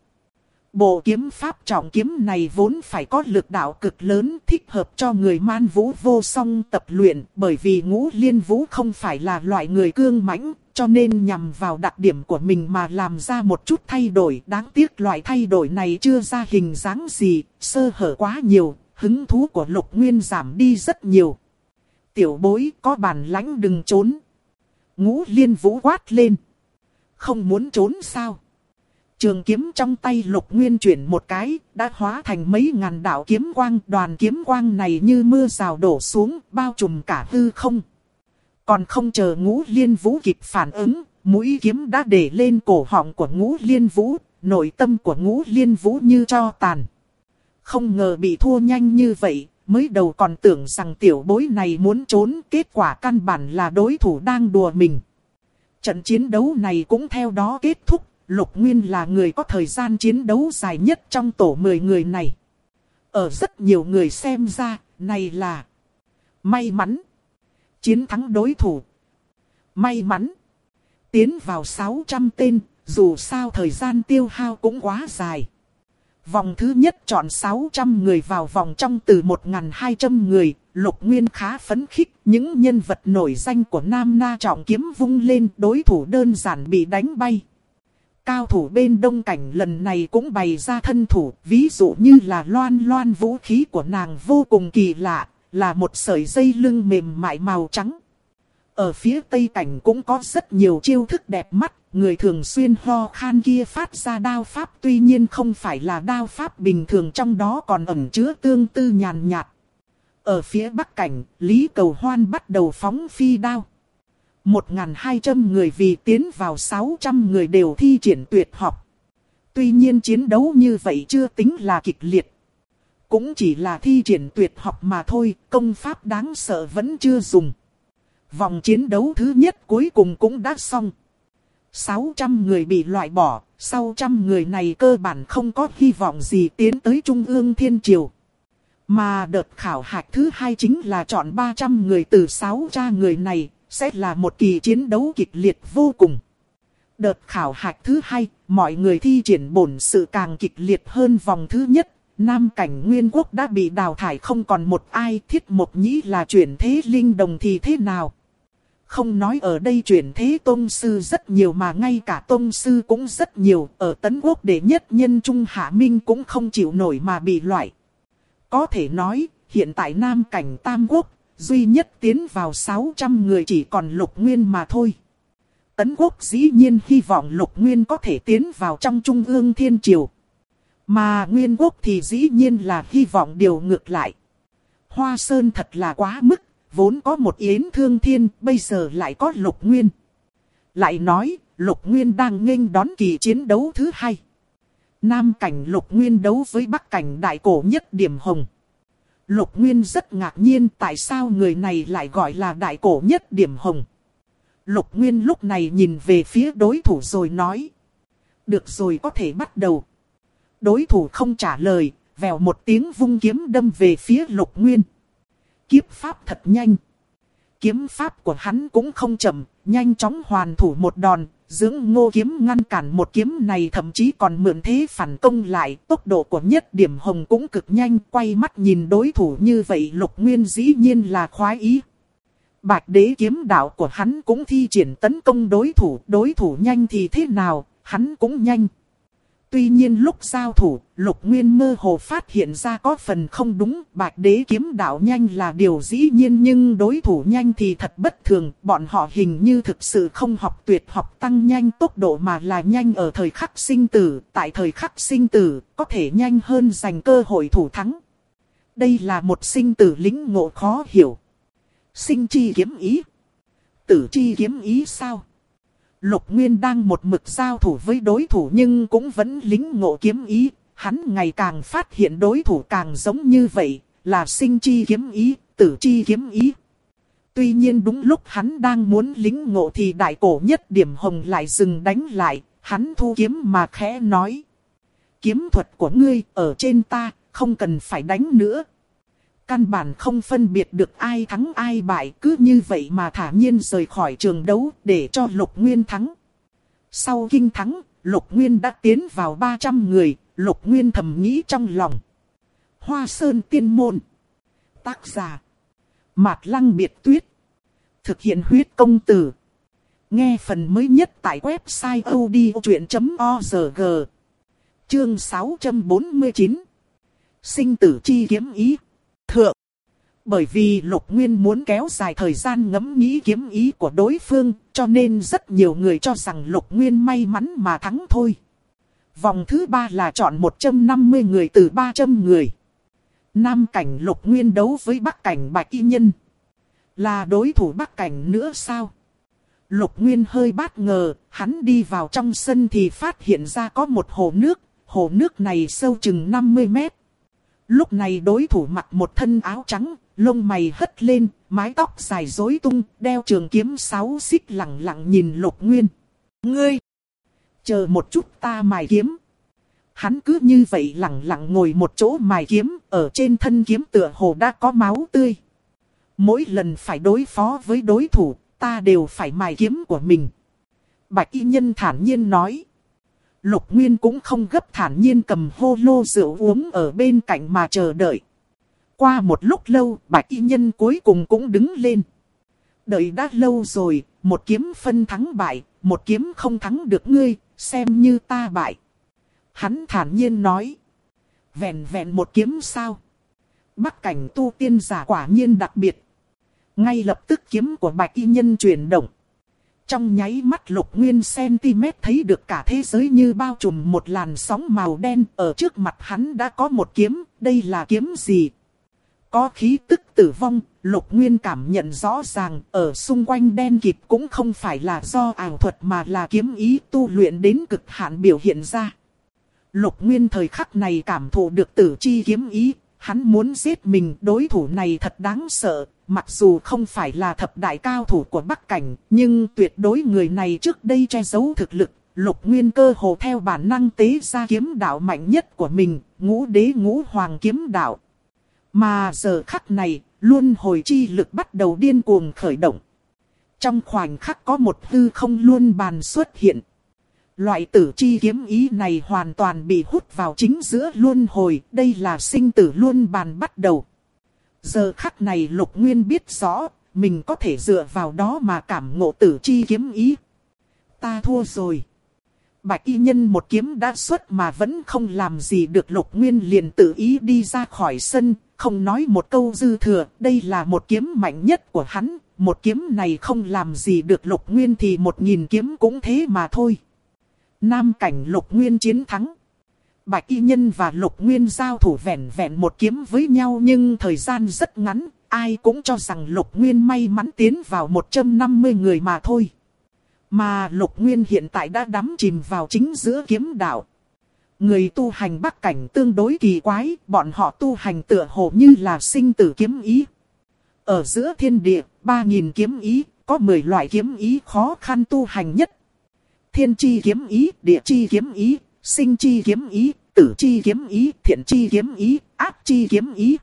S1: Bộ kiếm pháp trọng kiếm này vốn phải có lực đạo cực lớn, thích hợp cho người Man Vũ vô song tập luyện, bởi vì Ngũ Liên Vũ không phải là loại người cương mãnh, cho nên nhằm vào đặc điểm của mình mà làm ra một chút thay đổi. Đáng tiếc loại thay đổi này chưa ra hình dáng gì, sơ hở quá nhiều, hứng thú của Lục Nguyên giảm đi rất nhiều. Tiểu bối, có bản lãnh đừng trốn. Ngũ Liên Vũ quát lên. Không muốn trốn sao? Trường kiếm trong tay Lục Nguyên chuyển một cái, đã hóa thành mấy ngàn đạo kiếm quang. Đoàn kiếm quang này như mưa rào đổ xuống, bao trùm cả hư không. Còn không chờ Ngũ Liên Vũ kịp phản ứng, mũi kiếm đã để lên cổ họng của Ngũ Liên Vũ, nội tâm của Ngũ Liên Vũ như tro tàn. Không ngờ bị thua nhanh như vậy, mới đầu còn tưởng rằng tiểu bối này muốn trốn, kết quả căn bản là đối thủ đang đùa mình. Trận chiến đấu này cũng theo đó kết thúc, Lục Nguyên là người có thời gian chiến đấu dài nhất trong tổ 10 người này. Ở rất nhiều người xem ra, này là may mắn. Chiến thắng đối thủ. May mắn. Tiến vào 600 tên, dù sao thời gian tiêu hao cũng quá dài. Vòng thứ nhất chọn 600 người vào vòng trong từ 1.200 người, Lục Nguyên khá phấn khích. Những nhân vật nổi danh của Nam Na trọng kiếm vung lên, đối thủ đơn giản bị đánh bay. Cao thủ bên Đông Cảnh lần này cũng bày ra thân thủ, ví dụ như là Loan Loan, vũ khí của nàng vô cùng kỳ lạ, là một sợi dây lưng mềm mại màu trắng. Ở phía Tây Cảnh cũng có rất nhiều chiêu thức đẹp mắt, người thường xuyên ho khan kia phát ra đao pháp, tuy nhiên không phải là đao pháp bình thường, trong đó còn ẩn chứa tương tư nhàn nhạt. Ở phía Bắc Cảnh, Lý Cầu Hoan bắt đầu phóng phi đao. 1.200 người vì tiến vào 600 người đều thi triển tuyệt học. Tuy nhiên chiến đấu như vậy chưa tính là kịch liệt. Cũng chỉ là thi triển tuyệt học mà thôi, công pháp đáng sợ vẫn chưa dùng. Vòng chiến đấu thứ nhất cuối cùng cũng đã xong. 600 người bị loại bỏ, sau 100 người này cơ bản không có hy vọng gì tiến tới Trung ương Thiên Triều. Mà đợt khảo hạch thứ hai chính là chọn 300 người từ 600 người này, sẽ là một kỳ chiến đấu kịch liệt vô cùng. Đợt khảo hạch thứ hai, mọi người thi triển bổn sự càng kịch liệt hơn vòng thứ nhất. Nam Cảnh Nguyên Quốc đã bị đào thải không còn một ai. Thiết Mộc Nhĩ là chuyển thế linh đồng thì thế nào? Không nói ở đây chuyển thế tôn sư rất nhiều mà ngay cả tôn sư cũng rất nhiều. Ở Tấn Quốc đệ nhất nhân Trung Hạ Minh cũng không chịu nổi mà bị loại. Có thể nói, hiện tại Nam Cảnh Tam Quốc, duy nhất tiến vào 600 người chỉ còn Lục Nguyên mà thôi. Tấn Quốc dĩ nhiên hy vọng Lục Nguyên có thể tiến vào trong Trung ương Thiên Triều. Mà Nguyên Quốc thì dĩ nhiên là hy vọng điều ngược lại. Hoa Sơn thật là quá mức, vốn có một Yến Thương Thiên, bây giờ lại có Lục Nguyên. Lại nói, Lục Nguyên đang nghênh đón kỳ chiến đấu thứ hai. Nam Cảnh Lục Nguyên đấu với Bắc Cảnh Đại Cổ Nhất Điểm Hồng. Lục Nguyên rất ngạc nhiên tại sao người này lại gọi là Đại Cổ Nhất Điểm Hồng. Lục Nguyên lúc này nhìn về phía đối thủ rồi nói. Được rồi, có thể bắt đầu. Đối thủ không trả lời, vèo một tiếng vung kiếm đâm về phía Lục Nguyên. Kiếp pháp thật nhanh. Kiếm pháp của hắn cũng không chậm, nhanh chóng hoàn thủ một đòn. Dưỡng Ngô kiếm ngăn cản một kiếm này, thậm chí còn mượn thế phản công lại. Tốc độ của Nhất Điểm Hồng cũng cực nhanh, quay mắt nhìn đối thủ như vậy Lục Nguyên dĩ nhiên là khoái ý. Bạch đế kiếm đạo của hắn cũng thi triển tấn công đối thủ nhanh thì thế nào, hắn cũng nhanh. Tuy nhiên lúc giao thủ, Lục Nguyên mơ hồ phát hiện ra có phần không đúng, Bạch đế kiếm đạo nhanh là điều dĩ nhiên nhưng đối thủ nhanh thì thật bất thường, bọn họ hình như thực sự không học tuyệt học tăng nhanh tốc độ mà là nhanh ở thời khắc sinh tử, tại thời khắc sinh tử, có thể nhanh hơn giành cơ hội thủ thắng. Đây là một sinh tử lĩnh ngộ khó hiểu. Sinh chi kiếm ý, tử chi kiếm ý sao? Lục Nguyên đang một mực giao thủ với đối thủ nhưng cũng vẫn lĩnh ngộ kiếm ý. Hắn ngày càng phát hiện đối thủ càng giống như vậy, là sinh chi kiếm ý, tử chi kiếm ý. Tuy nhiên đúng lúc hắn đang muốn lĩnh ngộ thì đại cổ nhất điểm hồng lại dừng đánh lại. Hắn thu kiếm mà khẽ nói. Kiếm thuật của ngươi ở trên ta, không cần phải đánh nữa. Căn bản không phân biệt được ai thắng ai bại, cứ như vậy mà thả nhiên rời khỏi trường đấu để cho Lục Nguyên thắng. Sau kinh thắng, Lục Nguyên đã tiến vào 300 người, Lục Nguyên thầm nghĩ trong lòng. Hoa Sơn Tiên Môn. Tác giả. Mạt Lăng Biệt Tuyết. Thực hiện huyết công từ. Nghe phần mới nhất tại website odchuyện.org. Chương 649. Sinh tử chi kiếm ý. Thượng. Bởi vì Lục Nguyên muốn kéo dài thời gian ngẫm nghĩ kiếm ý của đối phương, cho nên rất nhiều người cho rằng Lục Nguyên may mắn mà thắng thôi. Vòng thứ 3 là chọn 150 người từ 300 người. Nam cảnh Lục Nguyên đấu với Bắc cảnh Bạch Y Nhân. Là đối thủ Bắc cảnh nữa sao? Lục Nguyên hơi bất ngờ, hắn đi vào trong sân thì phát hiện ra có một hồ nước này sâu chừng 50 mét. Lúc này đối thủ mặc một thân áo trắng, lông mày hất lên, mái tóc dài rối tung, đeo trường kiếm 6 xích lẳng lặng nhìn Lục Nguyên. Ngươi! Chờ một chút ta mài kiếm. Hắn cứ như vậy lẳng lặng ngồi một chỗ mài kiếm, ở trên thân kiếm tựa hồ đã có máu tươi. Mỗi lần phải đối phó với đối thủ, ta đều phải mài kiếm của mình. Bạch Y Nhân thản nhiên nói. Lục Nguyên cũng không gấp, thản nhiên cầm hô lô rượu uống ở bên cạnh mà chờ đợi. Qua một lúc lâu, Bạch Y Nhân cuối cùng cũng đứng lên. Đợi đã lâu rồi, một kiếm phân thắng bại, một kiếm không thắng được ngươi, xem như ta bại. Hắn thản nhiên nói. Vẹn vẹn một kiếm sao? Bắc cảnh tu tiên giả quả nhiên đặc biệt. Ngay lập tức kiếm của Bạch Y Nhân chuyển động. Trong nháy mắt Lục Nguyên cm thấy được cả thế giới như bao trùm một làn sóng màu đen. Ở trước mặt hắn đã có một kiếm, đây là kiếm gì? Có khí tức tử vong, Lục Nguyên cảm nhận rõ ràng, ở xung quanh đen kịt cũng không phải là do ảo thuật mà là kiếm ý tu luyện đến cực hạn biểu hiện ra. Lục Nguyên thời khắc này cảm thụ được tử chi kiếm ý, hắn muốn giết mình, đối thủ này thật đáng sợ. Mặc dù không phải là thập đại cao thủ của Bắc cảnh, nhưng tuyệt đối người này trước đây che giấu thực lực. Lục Nguyên cơ hồ theo bản năng tế ra kiếm đạo mạnh nhất của mình, Ngũ Đế Ngũ Hoàng kiếm đạo. Mà giờ khắc này, luân hồi chi lực bắt đầu điên cuồng khởi động. Trong khoảnh khắc có một hư không luân bàn xuất hiện. Loại tử chi kiếm ý này hoàn toàn bị hút vào chính giữa luân hồi, đây là sinh tử luân bàn bắt đầu. Giờ khắc này Lục Nguyên biết rõ, mình có thể dựa vào đó mà cảm ngộ tử chi kiếm ý. Ta thua rồi. Bạch Y Nhân một kiếm đã xuất mà vẫn không làm gì được, Lục Nguyên liền tự ý đi ra khỏi sân, không nói một câu dư thừa, đây là một kiếm mạnh nhất của hắn, một kiếm này không làm gì được Lục Nguyên thì 1000 kiếm cũng thế mà thôi. Nam cảnh Lục Nguyên chiến thắng. Bạch Y Nhân và Lục Nguyên giao thủ vẹn vẹn một kiếm với nhau nhưng thời gian rất ngắn, ai cũng cho rằng Lục Nguyên may mắn tiến vào 150 người mà thôi. Mà Lục Nguyên hiện tại đã đắm chìm vào chính giữa kiếm đạo. Người tu hành Bắc cảnh tương đối kỳ quái, bọn họ tu hành tựa hồ như là sinh tử kiếm ý. Ở giữa thiên địa, 3000 kiếm ý, có 10 loại kiếm ý khó khăn tu hành nhất. Thiên chi kiếm ý, địa chi kiếm ý, sinh chi kiếm ý, tử chi kiếm ý, thiện chi kiếm ý, ác chi kiếm ý.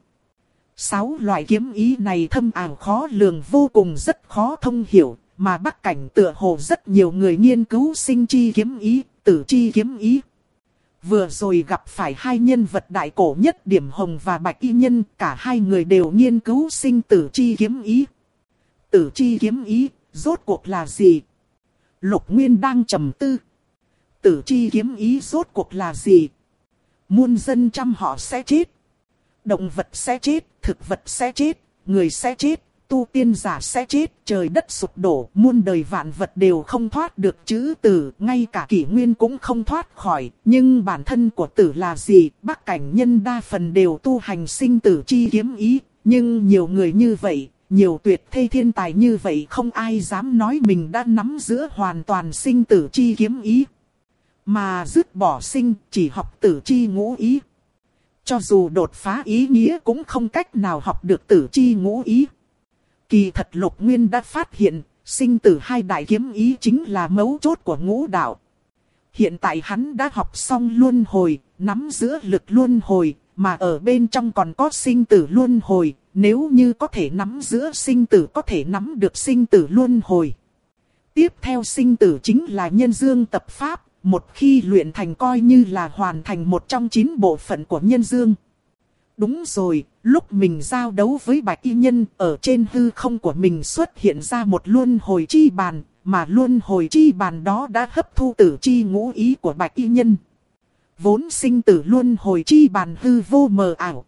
S1: 6 loại kiếm ý này thâm ảo khó lường vô cùng, rất khó thông hiểu, mà Bắc cảnh tựa hồ rất nhiều người nghiên cứu sinh chi kiếm ý, tử chi kiếm ý. Vừa rồi gặp phải hai nhân vật đại cổ nhất Điểm Hồng và Bạch Y Nhân, cả hai người đều nghiên cứu sinh tử chi kiếm ý. Tử chi kiếm ý, rốt cuộc là gì? Lục Nguyên đang trầm tư. Tử chi kiếm ý rốt cuộc là gì? Muôn dân trăm họ sẽ chết. Động vật sẽ chết, thực vật sẽ chết, người sẽ chết, tu tiên giả sẽ chết, trời đất sụp đổ, muôn đời vạn vật đều không thoát được chữ tử, ngay cả kỷ nguyên cũng không thoát khỏi. Nhưng bản thân của tử là gì? Bắc cảnh nhân đa phần đều tu hành sinh tử chi kiếm ý, nhưng nhiều người như vậy, nhiều tuyệt thế thiên tài như vậy không ai dám nói mình đã nắm giữ hoàn toàn sinh tử chi kiếm ý. Mà dứt bỏ sinh, chỉ học tử chi ngũ ý. Cho dù đột phá ý nghĩa cũng không cách nào học được tử chi ngũ ý. Kỳ thật Lục Nguyên đã phát hiện, sinh tử hai đại kiếm ý chính là mấu chốt của ngũ đạo. Hiện tại hắn đã học xong luân hồi, nắm giữ lực luân hồi, mà ở bên trong còn có sinh tử luân hồi. Nếu như có thể nắm giữ sinh tử, có thể nắm được sinh tử luân hồi. Tiếp theo sinh tử chính là nhân dương tập pháp. Một khi luyện thành coi như là hoàn thành một trong 9 bộ phận của nhân dương. Đúng rồi, lúc mình giao đấu với Bạch Y Nhân, ở trên hư không của mình xuất hiện ra một luân hồi chi bàn, mà luân hồi chi bàn đó đã hấp thu tử chi ngũ ý của Bạch Y Nhân. Vốn sinh tử luân hồi chi bàn hư vô mờ ảo.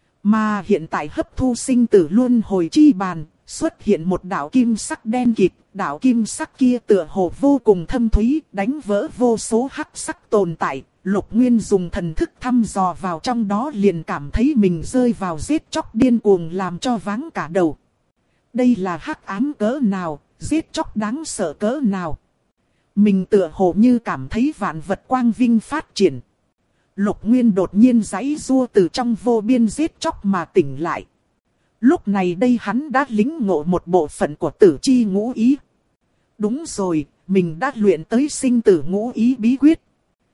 S1: Mà hiện tại hấp thu sinh tử luân hồi chi bàn, xuất hiện một đạo kim sắc đen kịt, đạo kim sắc kia tựa hồ vô cùng thâm thúy, đánh vỡ vô số hắc sắc tồn tại. Lục Nguyên dùng thần thức thăm dò vào trong đó liền cảm thấy mình rơi vào giết chóc điên cuồng làm cho váng cả đầu. Đây là hắc ám cỡ nào, giết chóc đáng sợ cỡ nào. Mình tựa hồ như cảm thấy vạn vật quang vinh phát triển. Lục Nguyên đột nhiên giãy giụa từ trong vô biên giết chóc mà tỉnh lại. Lúc này đây hắn đã lĩnh ngộ một bộ phận của tử chi ngũ ý. Đúng rồi, mình đã luyện tới sinh tử ngũ ý bí quyết.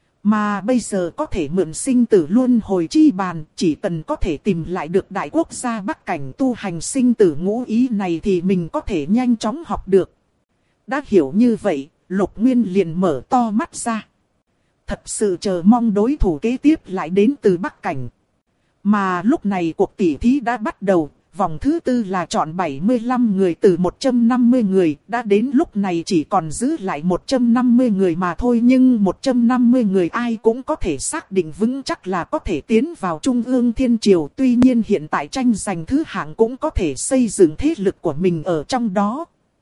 S1: Mà bây giờ có thể mượn sinh tử luân hồi chi bàn, chỉ cần có thể tìm lại được đại quốc gia Bắc cảnh tu hành sinh tử ngũ ý này thì mình có thể nhanh chóng học được. Đã hiểu như vậy, Lục Nguyên liền mở to mắt ra. Thật sự chờ mong đối thủ kế tiếp lại đến từ Bắc cảnh. Mà lúc này cuộc tỉ thí đã bắt đầu. Vòng thứ tư là chọn 75 người từ 150 người, đã đến lúc này chỉ còn giữ lại 150 người mà thôi, nhưng 150 người ai cũng có thể xác định vững chắc là có thể tiến vào Trung ương Thiên Triều. Tuy nhiên hiện tại tranh giành thứ hạng cũng có thể xây dựng thế lực của mình ở trong đó.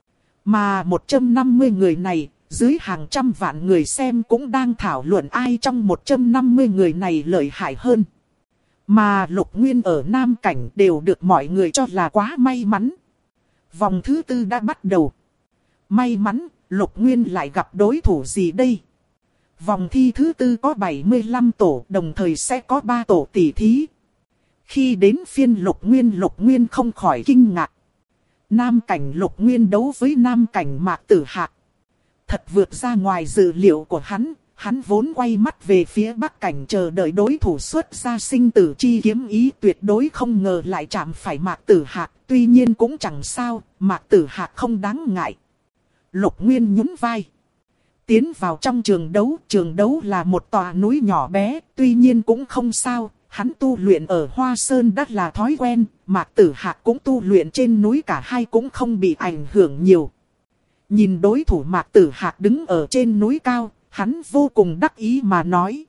S1: Mà 150 người này, dưới hàng trăm vạn người xem cũng đang thảo luận ai trong 150 người này lợi hại hơn. Mà Lục Nguyên ở Nam Cảnh đều được mọi người cho là quá may mắn. Vòng thứ tư đã bắt đầu. May mắn, Lục Nguyên lại gặp đối thủ gì đây? Vòng thi thứ tư có 75 tổ, đồng thời sẽ có 3 tổ tỷ thí. Khi đến phiên Lục Nguyên không khỏi kinh ngạc. Nam Cảnh Lục Nguyên đấu với Nam Cảnh Mạc Tử Hạc. Thật vượt ra ngoài dự liệu của hắn. Hắn vốn quay mắt về phía Bắc cảnh chờ đợi đối thủ xuất ra sinh tử chi kiếm ý, tuyệt đối không ngờ lại chạm phải Mạc Tử Hạc. Tuy nhiên cũng chẳng sao, Mạc Tử Hạc không đáng ngại. Lục Nguyên nhún vai. Tiến vào trong trường đấu là một tòa núi nhỏ bé, tuy nhiên cũng không sao. Hắn tu luyện ở Hoa Sơn đã là thói quen, Mạc Tử Hạc cũng tu luyện trên núi, cả hai cũng không bị ảnh hưởng nhiều. Nhìn đối thủ Mạc Tử Hạc đứng ở trên núi cao. Hắn vô cùng đắc ý mà nói.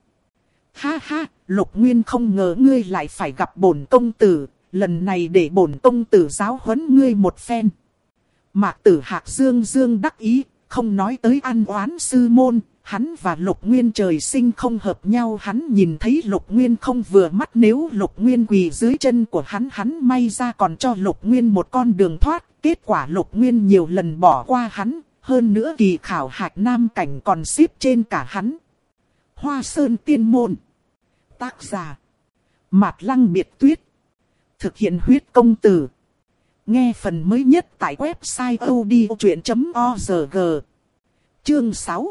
S1: Ha ha, Lục Nguyên không ngờ ngươi lại phải gặp bổn công tử, lần này để bổn công tử giáo huấn ngươi một phen. Mạc Tử Hạc dương đắc ý, không nói tới ăn oán sư môn, hắn và Lục Nguyên trời sinh không hợp nhau. Hắn nhìn thấy Lục Nguyên không vừa mắt, nếu Lục Nguyên quỳ dưới chân của hắn may ra còn cho Lục Nguyên một con đường thoát. Kết quả Lục Nguyên nhiều lần bỏ qua hắn. Hơn nữa kỳ khảo hạch Nam Cảnh còn xếp trên cả hắn. Hoa Sơn Tiên Môn. Tác giả. Mạt Lăng Biệt Tuyết. Thực hiện huyết công từ. Nghe phần mới nhất tại website odchuyện.org. Chương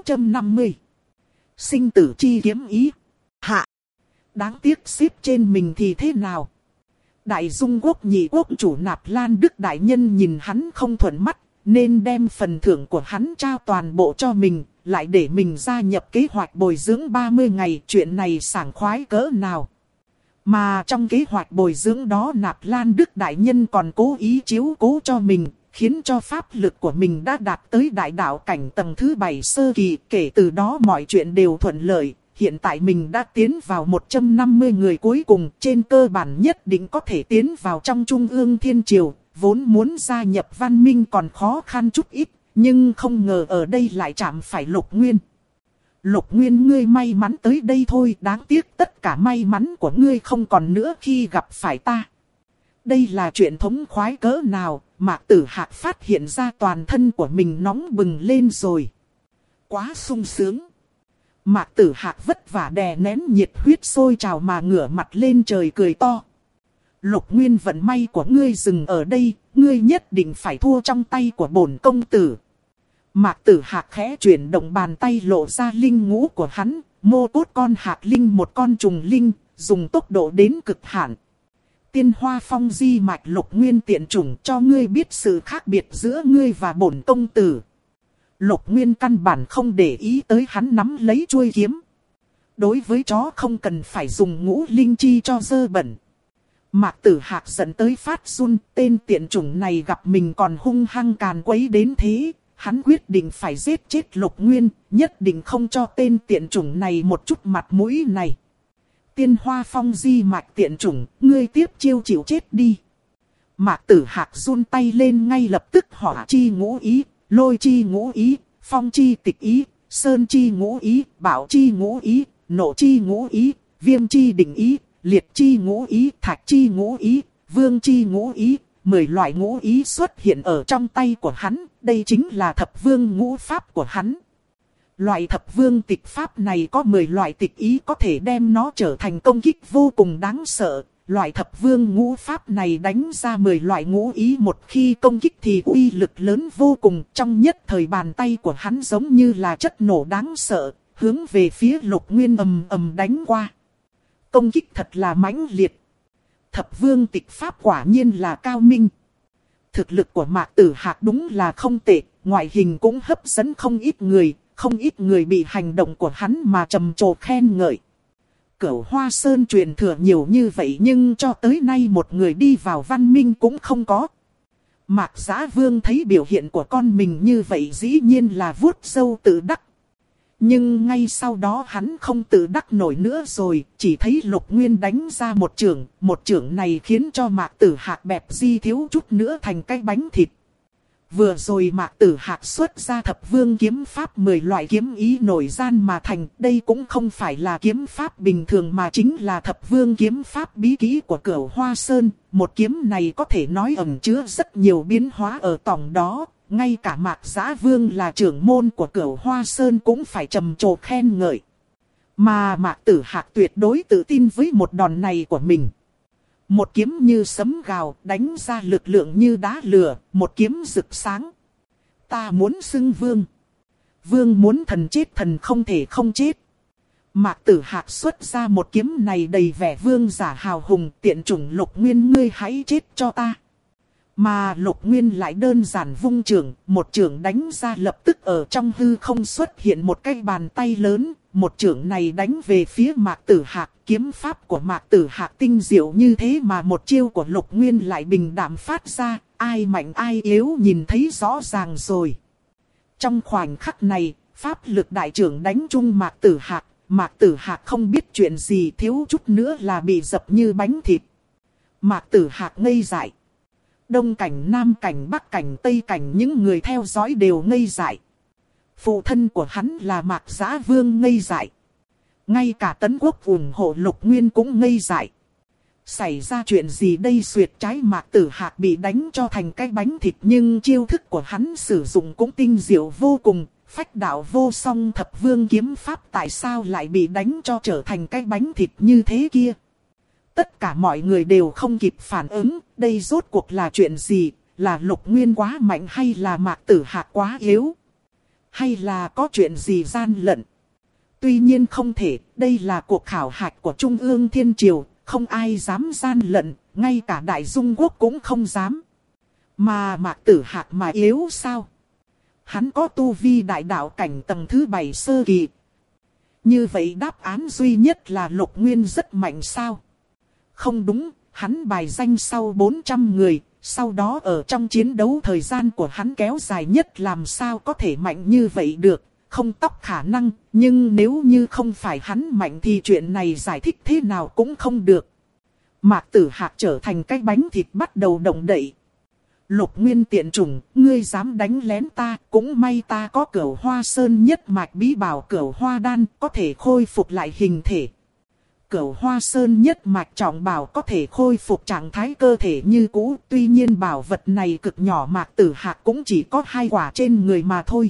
S1: 650. Sinh tử chi kiếm ý. Hạ. Đáng tiếc xếp trên mình thì thế nào? Đại Dung Quốc nhị quốc chủ Nạp Lan Đức Đại Nhân nhìn hắn không thuận mắt. Nên đem phần thưởng của hắn trao toàn bộ cho mình, lại để mình gia nhập kế hoạch bồi dưỡng 30 ngày. Chuyện này sảng khoái cỡ nào. Mà trong kế hoạch bồi dưỡng đó Nạp Lan Đức Đại Nhân còn cố ý chiếu cố cho mình, khiến cho pháp lực của mình đã đạt tới đại đạo cảnh tầng thứ 7 sơ kỳ. Kể từ đó mọi chuyện đều thuận lợi. Hiện tại mình đã tiến vào 150 người cuối cùng, trên cơ bản nhất định có thể tiến vào trong Trung ương Thiên Triều. Vốn muốn gia nhập văn minh còn khó khăn chút ít, nhưng không ngờ ở đây lại chạm phải Lục Nguyên. Lục Nguyên, ngươi may mắn tới đây thôi, đáng tiếc tất cả may mắn của ngươi không còn nữa khi gặp phải ta. Đây là chuyện thống khoái cỡ nào, Mạc Tử Hạc phát hiện ra toàn thân của mình nóng bừng lên rồi. Quá sung sướng. Mạc Tử Hạc vất vả đè nén nhiệt huyết sôi trào mà ngửa mặt lên trời cười to. Lục Nguyên, vận may của ngươi dừng ở đây, ngươi nhất định phải thua trong tay của bổn công tử. Mạc Tử Hạc khẽ chuyển động bàn tay lộ ra linh ngũ của hắn, mô cốt con hạc linh một con trùng linh, dùng tốc độ đến cực hạn. Tiên Hoa Phong di mạch Lục Nguyên tiện chủng, cho ngươi biết sự khác biệt giữa ngươi và bổn công tử. Lục Nguyên căn bản không để ý tới hắn nắm lấy chuôi kiếm. Đối với chó không cần phải dùng ngũ linh chi cho dơ bẩn. Mạc Tử Hạc giận tới phát run, tên tiện chủng này gặp mình còn hung hăng càn quấy đến thế. Hắn quyết định phải giết chết Lục Nguyên, nhất định không cho tên tiện chủng này một chút mặt mũi này. Tiên Hoa Phong di mạch tiện chủng, ngươi tiếp chiêu chịu chết đi. Mạc Tử Hạc run tay lên ngay lập tức hỏa chi ngũ ý, lôi chi ngũ ý, phong chi tịch ý, sơn chi ngũ ý, bảo chi ngũ ý, nộ chi ngũ ý, viêm chi đỉnh ý, liệt chi ngũ ý, thạch chi ngũ ý, vương chi ngũ ý. 10 loại ngũ ý xuất hiện ở trong tay của hắn, đây chính là thập vương ngũ pháp của hắn. Loại thập vương tịch pháp này có 10 loại tịch ý có thể đem nó trở thành công kích vô cùng đáng sợ. Loại thập vương ngũ pháp này đánh ra 10 loại ngũ ý, một khi công kích thì uy lực lớn vô cùng. Trong nhất thời bàn tay của hắn giống như là chất nổ đáng sợ, hướng về phía Lục Nguyên ầm ầm đánh qua. Công kích thật là mãnh liệt. Thập vương tịch pháp quả nhiên là cao minh. Thực lực của Mạc Tử Hạc đúng là không tệ, ngoại hình cũng hấp dẫn không ít người bị hành động của hắn mà trầm trồ khen ngợi. Cửu Hoa Sơn truyền thừa nhiều như vậy nhưng cho tới nay một người đi vào văn minh cũng không có. Mạc Giá Vương thấy biểu hiện của con mình như vậy dĩ nhiên là vuốt râu tự đắc. Nhưng ngay sau đó hắn không tự đắc nổi nữa rồi, chỉ thấy Lục Nguyên đánh ra một chưởng này khiến cho Mạc Tử Hạc bẹp di thiếu chút nữa thành cái bánh thịt. Vừa rồi Mạc Tử Hạc xuất ra thập vương kiếm pháp 10 loại kiếm ý nổi gian mà thành, đây cũng không phải là kiếm pháp bình thường mà chính là thập vương kiếm pháp bí kỹ của Cửu Hoa Sơn. Một kiếm này có thể nói ẩn chứa rất nhiều biến hóa ở tòng đó. Ngay cả Mạc Giá Vương là trưởng môn của Cửu Hoa Sơn cũng phải trầm trồ khen ngợi. Mà Mạc Tử Hạc tuyệt đối tự tin với một đòn này của mình. Một kiếm như sấm gào, đánh ra lực lượng như đá lửa, một kiếm rực sáng. Ta muốn xưng vương. Vương muốn thần chết, thần không thể không chết. Mạc Tử Hạc xuất ra một kiếm này đầy vẻ vương giả hào hùng, tiện chủng Lục Nguyên, ngươi hãy chết cho ta. Mà Lục Nguyên lại đơn giản vung chưởng, một chưởng đánh ra lập tức ở trong hư không xuất hiện một cái bàn tay lớn. Một chưởng này đánh về phía Mạc Tử Hạc, kiếm pháp của Mạc Tử Hạc tinh diệu như thế mà một chiêu của Lục Nguyên lại bình đạm phát ra, ai mạnh ai yếu nhìn thấy rõ ràng rồi. Trong khoảnh khắc này, pháp lực đại trưởng đánh chung Mạc Tử Hạc không biết chuyện gì, thiếu chút nữa là bị dập như bánh thịt. Mạc Tử Hạc ngây dại. Đông cảnh, Nam cảnh, Bắc cảnh, Tây cảnh, những người theo dõi đều ngây dại. Phụ thân của hắn là Mạc Giá Vương ngây dại. Ngay cả Tấn Quốc ủng hộ Lục Nguyên cũng ngây dại. Xảy ra chuyện gì đây? Xuyệt trái Mạc Tử Hạc bị đánh cho thành cái bánh thịt, nhưng chiêu thức của hắn sử dụng cũng tinh diệu vô cùng. Phách đạo vô song thập vương kiếm pháp tại sao lại bị đánh cho trở thành cái bánh thịt như thế kia? Tất cả mọi người đều không kịp phản ứng, đây rốt cuộc là chuyện gì? Là Lục Nguyên quá mạnh hay là Mạc Tử Hạc quá yếu? Hay là có chuyện gì gian lận? Tuy nhiên không thể, đây là cuộc khảo hạch của Trung ương Thiên Triều, không ai dám gian lận, ngay cả Đại Dung Quốc cũng không dám. Mà Mạc Tử Hạc mà yếu sao? Hắn có tu vi đại đạo cảnh tầng thứ 7 sơ kỳ. Như vậy đáp án duy nhất là Lục Nguyên rất mạnh sao? Không đúng, hắn bài danh sau 400 người, Sau đó ở trong chiến đấu thời gian của hắn kéo dài nhất làm sao có thể mạnh như vậy được, không tóc khả năng, nhưng nếu như không phải hắn mạnh thì chuyện này giải thích thế nào cũng không được. Mạc Tử Hạc trở thành cái bánh thịt bắt đầu động đậy. Lục Nguyên tiện chủng, ngươi dám đánh lén ta, cũng may ta có Cửu Hoa Sơn nhất mạch bí bảo Cửu Hoa Đan, có thể khôi phục lại hình thể. Cửu Hoa Sơn nhất mạch trọng bảo có thể khôi phục trạng thái cơ thể như cũ, tuy nhiên bảo vật này cực nhỏ, Mạc Tử Hạc cũng chỉ có 2 quả trên người mà thôi.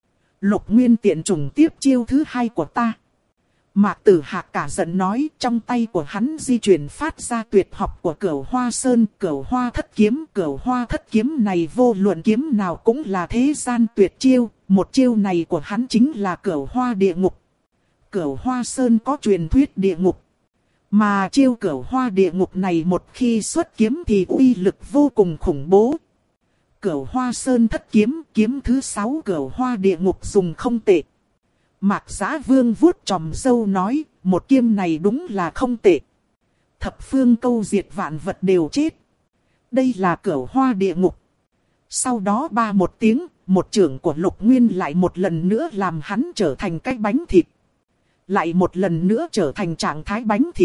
S1: Lục Nguyên tiện chủng tiếp chiêu thứ 2 của ta. Mạc Tử Hạc cả giận nói, trong tay của hắn di chuyển phát ra tuyệt học của Cửu Hoa Sơn, Cửu Hoa Thất Kiếm. Cửu Hoa Thất Kiếm này vô luận kiếm nào cũng là thế gian tuyệt chiêu, một chiêu này của hắn chính là Cửu Hoa Địa Ngục. Cửu Hoa Sơn có truyền thuyết địa ngục, mà chiêu Cửu Hoa Địa Ngục này một khi xuất kiếm thì uy lực vô cùng khủng bố. Cửu Hoa Sơn Thất Kiếm, kiếm thứ 6 Cửu Hoa Địa Ngục dùng không tệ. Mạc Giá Vương vuốt chòm râu nói, một kiếm này đúng là không tệ. Thập phương câu diệt vạn vật đều chết. Đây là Cửu Hoa Địa Ngục. Sau đó ba một tiếng, một chưởng của Lục Nguyên lại một lần nữa làm hắn trở thành cái bánh thịt. Lại một lần nữa trở thành trạng thái bánh thịt.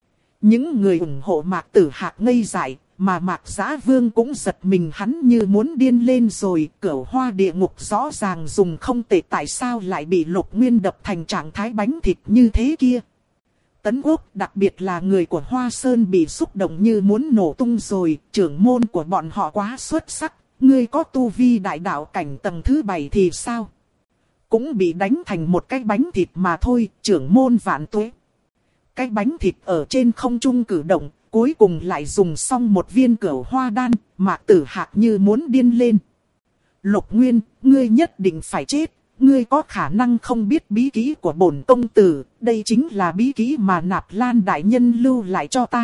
S1: Những người ủng hộ Mạc Tử Hạc ngây dại, mà Mạc Giá Vương cũng giật mình, hắn như muốn điên lên rồi. Cửu Hoa Địa Ngục rõ ràng dùng không tệ, tại sao lại bị Lục Nguyên đập thành trạng thái bánh thịt như thế kia. Tấn Quốc, đặc biệt là người của Hoa Sơn bị xúc động như muốn nổ tung rồi. Trưởng môn của bọn họ quá xuất sắc, ngươi có tu vi đại đạo cảnh tầng thứ 7 thì sao? Cũng bị đánh thành một cái bánh thịt mà thôi, trưởng môn vạn tuế. Cái bánh thịt ở trên không trung cử động, cuối cùng lại dùng xong một viên Cửu Hoa Đan. Mạc Tử Hạc như muốn điên lên. Lục Nguyên, ngươi nhất định phải chết. Ngươi có khả năng không biết bí kỹ của bổn công tử. Đây chính là bí kỹ mà Nạp Lan đại nhân lưu lại cho ta.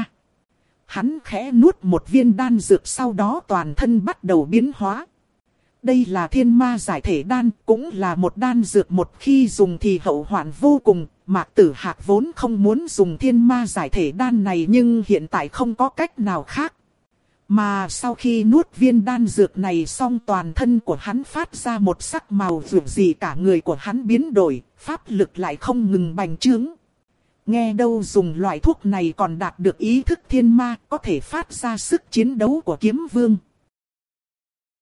S1: Hắn khẽ nuốt một viên đan dược, sau đó toàn thân bắt đầu biến hóa. Đây là Thiên Ma Giải Thể Đan, cũng là một đan dược một khi dùng thì hậu hoạn vô cùng. Mạc Tử Hạc vốn không muốn dùng Thiên Ma Giải Thể Đan này, nhưng hiện tại không có cách nào khác. Mà sau khi nuốt viên đan dược này xong, toàn thân của hắn phát ra một sắc màu rực rỡ, cả người của hắn biến đổi, pháp lực lại không ngừng bành trướng. Nghe đâu dùng loại thuốc này còn đạt được ý thức thiên ma, có thể phát ra sức chiến đấu của kiếm vương.